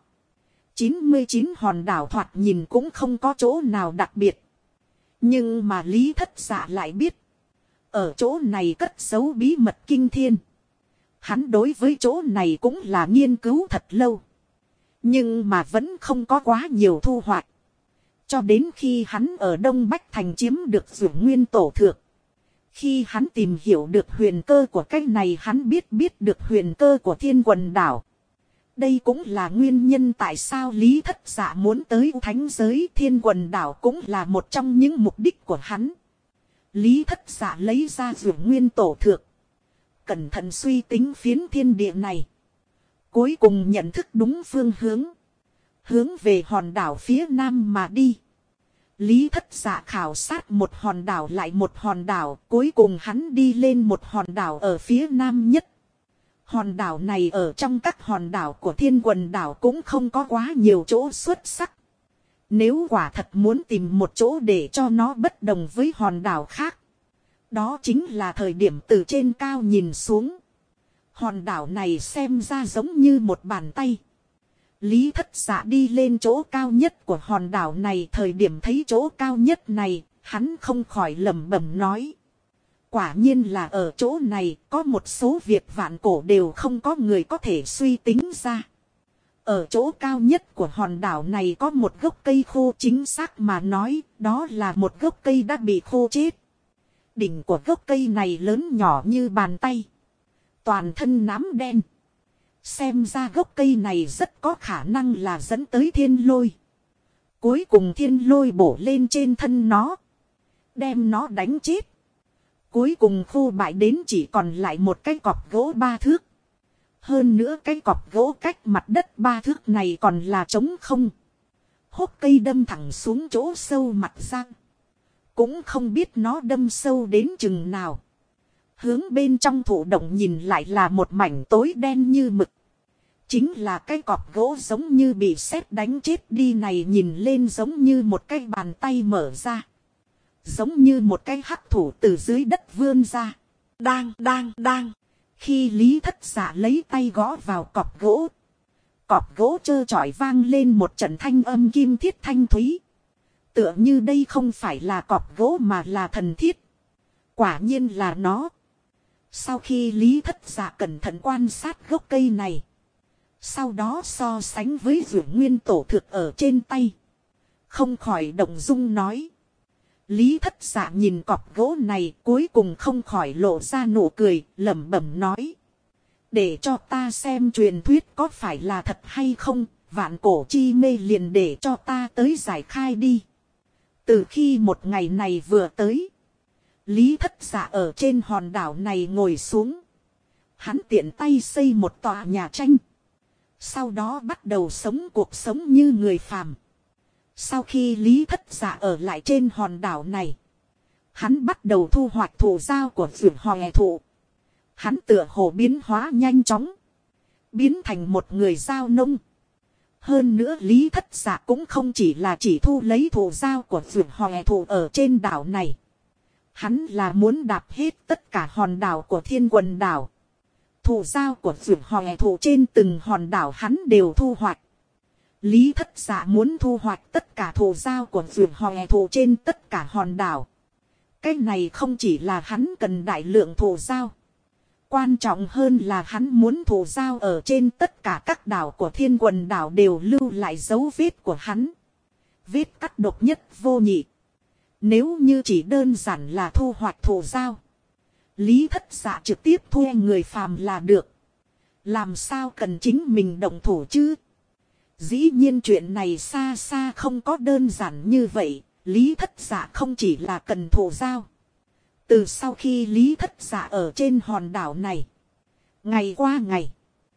99 hòn đảo thoạt nhìn cũng không có chỗ nào đặc biệt. Nhưng mà Lý Thất Dạ lại biết, ở chỗ này cất giấu bí mật kinh thiên. Hắn đối với chỗ này cũng là nghiên cứu thật lâu, nhưng mà vẫn không có quá nhiều thu hoạch. Cho đến khi hắn ở Đông Bách Thành chiếm được Dụ Nguyên Tổ Thượng. Khi hắn tìm hiểu được huyền cơ của cái này, hắn biết được huyền cơ của Thiên Quần đảo. Đây cũng là nguyên nhân tại sao Lý Thất Dạ muốn tới thánh giới. Thiên Quần đảo cũng là một trong những mục đích của hắn. Lý Thất Dạ lấy ra Dụ Nguyên Tổ Thượng, cẩn thận suy tính phiến thiên địa này. Cuối cùng nhận thức đúng phương hướng, hướng về hòn đảo phía nam mà đi. Lý Thất Dạ khảo sát một hòn đảo lại một hòn đảo, cuối cùng hắn đi lên một hòn đảo ở phía nam nhất. Hòn đảo này ở trong các hòn đảo của Thiên Quần đảo cũng không có quá nhiều chỗ xuất sắc. Nếu quả thật muốn tìm một chỗ để cho nó bất đồng với hòn đảo khác, đó chính là thời điểm từ trên cao nhìn xuống. Hòn đảo này xem ra giống như một bàn tay. Lý Thất Dạ đi lên chỗ cao nhất của hòn đảo này, thời điểm thấy chỗ cao nhất này, hắn không khỏi lẩm bẩm nói. Quả nhiên là ở chỗ này có một số việc vạn cổ đều không có người có thể suy tính ra. Ở chỗ cao nhất của hòn đảo này có một gốc cây khô, chính xác mà nói, đó là một gốc cây đã bị khô chết. Đỉnh của gốc cây này lớn nhỏ như bàn tay. Toàn thân nám đen. Xem ra gốc cây này rất có khả năng là dẫn tới thiên lôi. Cuối cùng thiên lôi bổ lên trên thân nó. Đem nó đánh chết. Cuối cùng khô bại đến chỉ còn lại một cái cọc gỗ 3 thước. Hơn nữa cái cọc gỗ cách mặt đất 3 thước này còn là trống không. Hốc cây đâm thẳng xuống chỗ sâu mặt răng. Cũng không biết nó đâm sâu đến chừng nào. Hướng bên trong thụ động nhìn lại là một mảnh tối đen như mực. Chính là cái cọc gỗ giống như bị sét đánh chết đi này, nhìn lên giống như một cái bàn tay mở ra. Giống như một cái hắc thủ từ dưới đất vươn ra. Đang. Khi Lý Thất Dạ lấy tay gõ vào cọc gỗ. Cọc gỗ trơ trọi vang lên một trận thanh âm kim thiết thanh thúy. Tựa như đây không phải là cọc gỗ mà là thần thiết. Quả nhiên là nó. Sau khi Lý Thất Dạ cẩn thận quan sát gốc cây này. Sau đó so sánh với Dược Nguyên Tổ thực ở trên tay. Không khỏi động dung nói. Lý Thất Dạ nhìn cọc gỗ này cuối cùng không khỏi lộ ra nụ cười, lẩm bẩm nói. Để cho ta xem truyền thuyết có phải là thật hay không, vạn cổ chi mê liền để cho ta tới giải khai đi. Từ khi một ngày này vừa tới, Lý Thất Dạ ở trên hòn đảo này ngồi xuống. Hắn tiện tay xây một tòa nhà tranh. Sau đó bắt đầu sống cuộc sống như người phàm. Sau khi Lý Thất Dạ ở lại trên hòn đảo này, hắn bắt đầu thu hoạch thụ giao của vườn hòe thụ. Hắn tựa hồ biến hóa nhanh chóng, biến thành một người giao nông. Hơn nữa Lý Thất Dạ cũng không chỉ thu lấy thụ giao của vườn hòe thụ ở trên đảo này. Hắn là muốn đạp hết tất cả hòn đảo của Thiên Quần đảo. Thụ giao của vườn hòe thụ trên từng hòn đảo hắn đều thu hoạch. Lý Thất Dạ muốn thu hoạch tất cả thụ giao của vườn hòe thụ trên tất cả hòn đảo. Cái này không chỉ là hắn cần đại lượng thụ giao. Quan trọng hơn là hắn muốn thụ giao ở trên tất cả các đảo của Thiên Quần đảo đều lưu lại dấu vết của hắn. Vết cắt độc nhất vô nhị. Nếu như chỉ đơn giản là thu hoạch thụ giao, Lý Thất Dạ trực tiếp thuê người phàm là được. Làm sao cần chính mình động thủ chứ? Dĩ nhiên chuyện này xa xa không có đơn giản như vậy. Lý Thất Dạ không chỉ là cần thụ giao. Từ sau khi Lý Thất Dạ ở trên hòn đảo này, ngày qua ngày,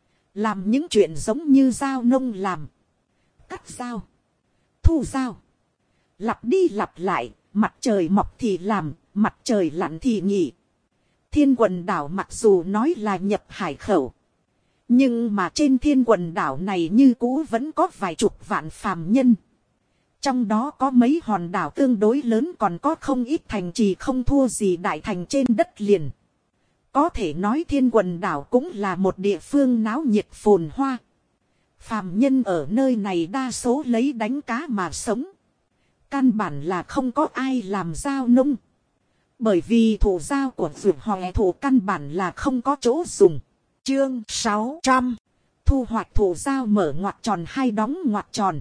làm những chuyện giống như giao nông làm. Cắt giao, thu giao, lặp đi lặp lại, mặt trời mọc thì làm, mặt trời lặn thì nghỉ. Thiên Quần đảo mặc dù nói là nhập hải khẩu, nhưng mà trên Thiên Quần đảo này như cũ vẫn có vài chục vạn phàm nhân. Trong đó có mấy hòn đảo tương đối lớn, còn có không ít thành trì không thua gì đại thành trên đất liền. Có thể nói Thiên Quần đảo cũng là một địa phương náo nhiệt phồn hoa. Phàm nhân ở nơi này đa số lấy đánh cá mà sống. Căn bản là không có ai làm giao nông. Bởi vì thụ giao của vườn hòe thụ căn bản là không có chỗ dùng. Chương 600. Thu hoạch thụ giao mở ngoặc tròn hay đóng ngoặc tròn.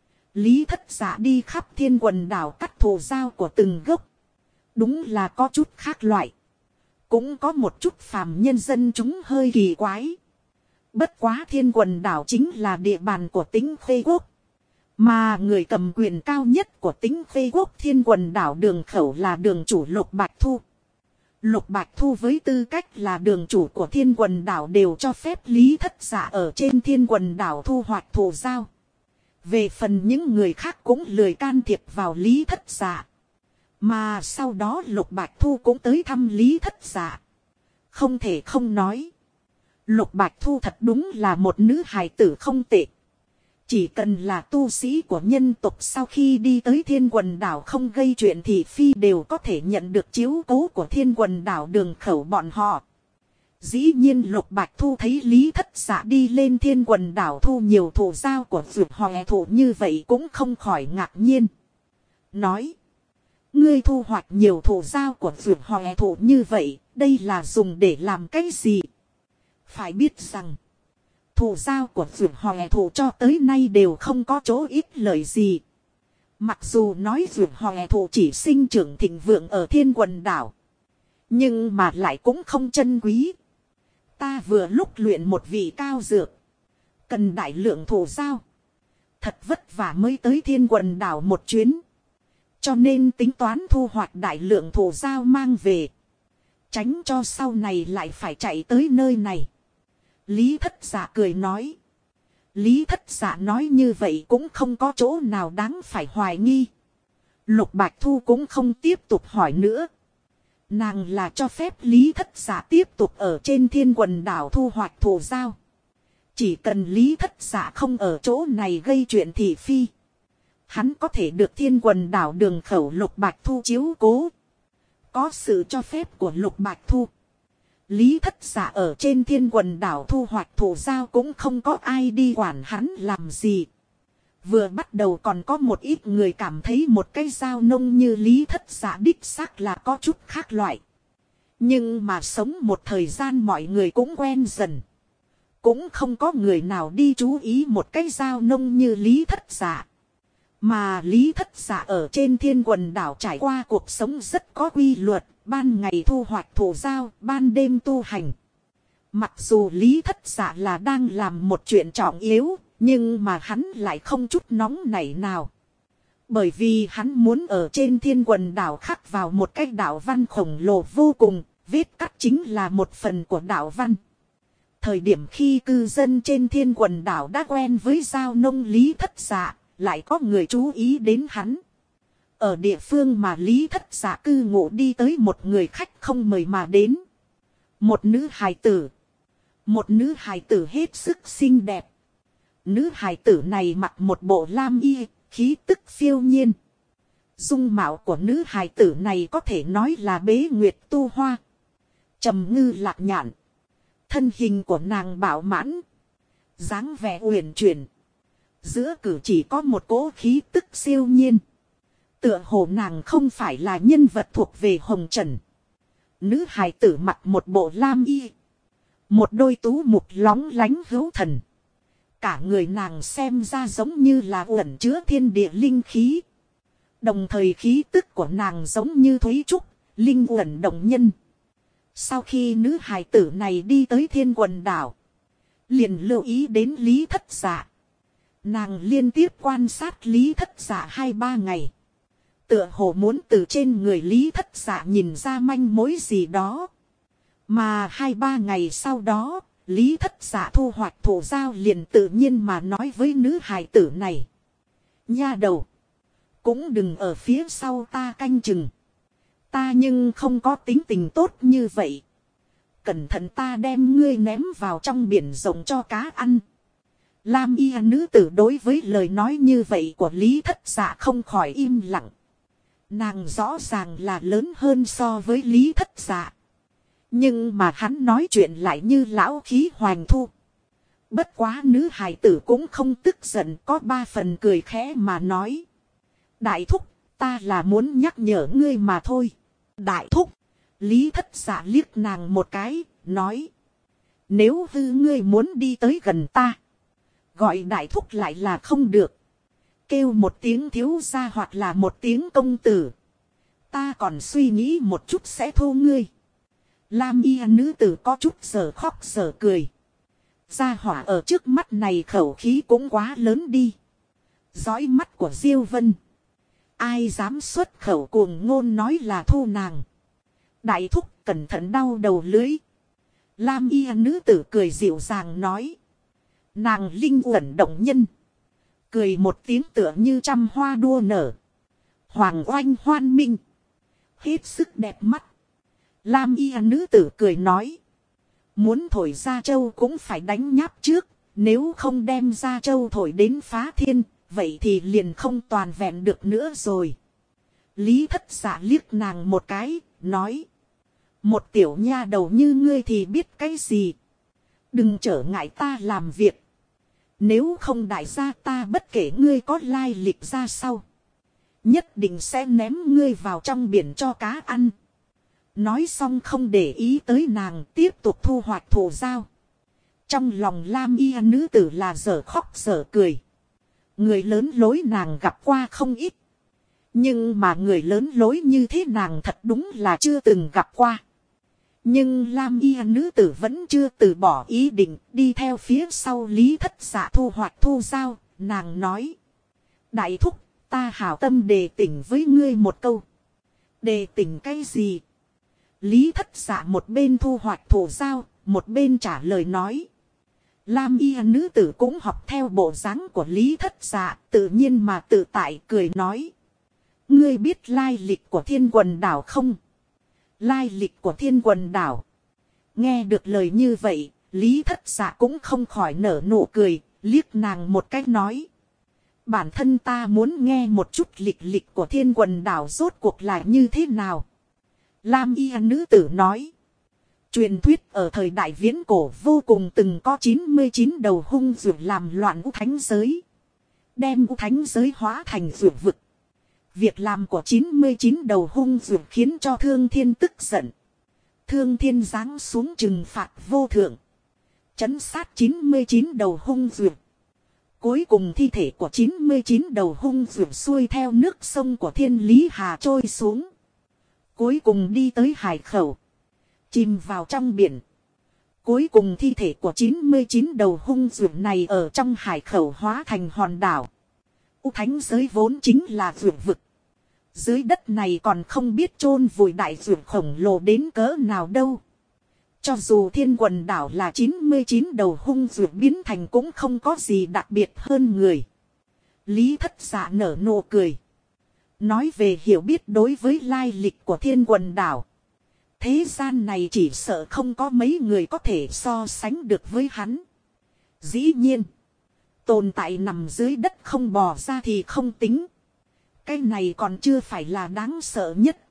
Lý Thất Dạ đi khắp Thiên Quần đảo cắt thụ giao của từng gốc. Đúng là có chút khác loại. Cũng có một chút phàm nhân dân chúng hơi kỳ quái. Bất quá Thiên Quần đảo chính là địa bàn của Tĩnh Khê Quốc. Mà người cầm quyền cao nhất của Tĩnh Khê Quốc Thiên Quần đảo đường khẩu là đường chủ Lục Bạch Thu. Lục Bạch Thu với tư cách là đường chủ của Thiên Quần đảo đều cho phép Lý Thất Dạ ở trên Thiên Quần đảo thu hoạch thụ giao. Về phần những người khác cũng lười can thiệp vào Lý Thất Dạ. Mà sau đó Lục Bạch Thu cũng tới thăm Lý Thất Dạ. Không thể không nói, Lục Bạch Thu thật đúng là một nữ hài tử không tệ. Chỉ cần là tu sĩ của nhân tộc sau khi đi tới Thiên Quần đảo không gây chuyện thị phi đều có thể nhận được chiếu cố của Thiên Quần đảo đường khẩu bọn họ. Dĩ nhiên Lục Bạch Thu thấy Lý Thất Dạ đi lên Thiên Quần Đảo thu nhiều thù giao của vượt hòe thụ như vậy cũng không khỏi ngạc nhiên. Nói. Ngươi thu hoạch nhiều thù giao của vượt hòe thụ như vậy, đây là dùng để làm cái gì? Phải biết rằng, thù giao của vượt hòe thụ cho tới nay đều không có chỗ ít lợi gì. Mặc dù nói vượt hòe thụ chỉ sinh trưởng thịnh vượng ở Thiên Quần Đảo, nhưng mà lại cũng không chân quý. Ta vừa lúc luyện một vị cao dược, cần đại lượng thù giao. Thật vất vả mới tới Thiên Quần Đảo một chuyến. Cho nên tính toán thu hoạch đại lượng thù giao mang về. Tránh cho sau này lại phải chạy tới nơi này. Lý Thất Dạ cười nói. Lý Thất Dạ nói như vậy cũng không có chỗ nào đáng phải hoài nghi. Lục Bạch Thu cũng không tiếp tục hỏi nữa. Nàng là cho phép Lý Thất Dạ tiếp tục ở trên Thiên Quần Đảo thu hoạch thù giao. Chỉ cần Lý Thất Dạ không ở chỗ này gây chuyện thị phi, hắn có thể được Thiên Quần Đảo đường khẩu Lục Bạch Thu chiếu cố. Có sự cho phép của Lục Bạch Thu, Lý Thất Dạ ở trên Thiên Quần Đảo thu hoạch thù giao cũng không có ai đi quản hắn làm gì. Vừa bắt đầu còn có một ít người cảm thấy một cái giao nông như Lý Thất Dạ đích xác là có chút khác loại. Nhưng mà sống một thời gian mọi người cũng quen dần. Cũng không có người nào đi chú ý một cái giao nông như Lý Thất Dạ. Mà Lý Thất Dạ ở trên Thiên Quần Đảo trải qua cuộc sống rất có quy luật, ban ngày thu hoạch thù giao, ban đêm tu hành. Mặc dù Lý Thất Dạ là đang làm một chuyện trọng yếu, nhưng mà hắn lại không chút nóng nảy nào. Bởi vì hắn muốn ở trên Thiên Quần Đảo khắc vào một cái đạo văn khổng lồ vô cùng, vết cắt chính là một phần của đạo văn. Thời điểm khi cư dân trên Thiên Quần Đảo đã quen với giao nông Lý Thất Dạ, lại có người chú ý đến hắn. Ở địa phương mà Lý Thất Dạ cư ngụ đi tới một người khách không mời mà đến. Một nữ hài tử. Một nữ hài tử hết sức xinh đẹp. Nữ hài tử này mặc một bộ lam y, khí tức phiêu nhiên. Dung mạo của nữ hài tử này có thể nói là bế nguyệt tu hoa. Trầm ngư lạc nhạn. Thân hình của nàng bảo mãn. Dáng vẻ uyển chuyển. Giữa cử chỉ có một cỗ khí tức siêu nhiên. Tựa hồ nàng không phải là nhân vật thuộc về hồng trần. Nữ hài tử mặc một bộ lam y. Một đôi tú mục lóng lánh hữu thần. Cả người nàng xem ra giống như là ẩn chứa thiên địa linh khí. Đồng thời khí tức của nàng giống như thúy trúc, linh ẩn động nhân. Sau khi nữ hài tử này đi tới Thiên Quần Đảo, liền lưu ý đến Lý Thất Dạ. Nàng liên tiếp quan sát Lý Thất Dạ 2-3 ngày. Tựa hồ muốn từ trên người Lý Thất Dạ nhìn ra manh mối gì đó. Mà 2-3 ngày sau đó, Lý Thất Dạ thu hoạch thù giao liền tự nhiên mà nói với nữ hài tử này. Nha đầu, cũng đừng ở phía sau ta canh chừng. Ta nhưng không có tính tình tốt như vậy. Cẩn thận ta đem ngươi ném vào trong biển rộng cho cá ăn. Lam y nữ tử đối với lời nói như vậy của Lý Thất Dạ không khỏi im lặng. Nàng rõ ràng là lớn hơn so với Lý Thất Dạ. Nhưng mà hắn nói chuyện lại như lão khí hoành thu. Bất quá nữ hài tử cũng không tức giận, có 3 phần cười khẽ mà nói. Đại thúc, ta là muốn nhắc nhở ngươi mà thôi. Đại thúc, Lý Thất Dạ liếc nàng một cái, nói. Nếu hư ngươi muốn đi tới gần ta, gọi đại thúc lại là không được. Kêu một tiếng thiếu gia hoặc là một tiếng công tử. Ta còn suy nghĩ một chút sẽ thu ngươi. Lam y nữ tử có chút giờ khóc giờ cười. Gia hỏa ở trước mắt này khẩu khí cũng quá lớn đi. Dõi mắt của Diêu Vân. Ai dám xuất khẩu cuồng ngôn nói là thu nàng. Đại thúc cẩn thận đau đầu lưới. Lam y nữ tử cười dịu dàng nói. Nàng linh uẩn động nhân. Cười một tiếng tựa như trăm hoa đua nở. Hoàng oanh hoan minh. Hết sức đẹp mắt. Lam y nữ tử cười nói. Muốn thổi Gia Châu cũng phải đánh nháp trước. Nếu không đem Gia Châu thổi đến phá thiên. Vậy thì liền không toàn vẹn được nữa rồi. Lý Thất Dạ liếc nàng một cái. Nói. Một tiểu nha đầu như ngươi thì biết cái gì. Đừng trở ngại ta làm việc. Nếu không đại gia ta bất kể ngươi có lai lịch ra sau. Nhất định sẽ ném ngươi vào trong biển cho cá ăn. Nói xong không để ý tới nàng, tiếp tục thu hoạch thổ giao. Trong lòng lam y nữ tử là dở khóc dở cười. Người lớn lối nàng gặp qua không ít. Nhưng mà người lớn lối như thế nàng thật đúng là chưa từng gặp qua. Nhưng lam y nữ tử vẫn chưa từ bỏ ý định, đi theo phía sau Lý Thất Dạ thu hoạch thu giao. Nàng nói: đại thúc, ta hảo tâm đề tỉnh với ngươi một câu. Đề tỉnh cái gì? Lý Thất Dạ một bên thu hoạch thổ giao, một bên trả lời nói. Lam y nữ tử cũng học theo bộ dáng của Lý Thất Dạ, tự nhiên mà tự tại cười nói: ngươi biết lai lịch của Thiên Quần Đảo không? Lai lịch của Thiên Quần Đảo. Nghe được lời như vậy, Lý Thất Dạ cũng không khỏi nở nụ cười, liếc nàng một cách nói: bản thân ta muốn nghe một chút lịch của Thiên Quần Đảo rốt cuộc là như thế nào. Lam y nữ tử nói: truyền thuyết ở thời đại viễn cổ vô cùng từng có 99 đầu hung dữ làm loạn u thánh giới. Đem u thánh giới hóa thành dữ vực. Việc làm của 99 đầu hung dữ khiến cho Thương Thiên tức giận. Thương Thiên giáng xuống trừng phạt vô thượng. Trấn sát 99 đầu hung dữ. Cuối cùng thi thể của 99 đầu hung dữ xuôi theo nước sông của Thiên Lý Hà trôi xuống. Cuối cùng đi tới hải khẩu. Chìm vào trong biển. Cuối cùng thi thể của 99 đầu hung dữ này ở trong hải khẩu hóa thành hòn đảo. U thánh giới vốn chính là dữ vực. Dưới đất này còn không biết chôn vùi đại dữ khổng lồ đến cỡ nào đâu. Cho dù Thiên Quần Đảo là 99 đầu hung dữ biến thành cũng không có gì đặc biệt hơn người. Lý Thất Dạ nở nụ cười. Nói về hiểu biết đối với lai lịch của Thiên Quần Đảo. Thế gian này chỉ sợ không có mấy người có thể so sánh được với hắn. Dĩ nhiên, tồn tại nằm dưới đất không bò ra thì không tính. Cái này còn chưa phải là đáng sợ nhất.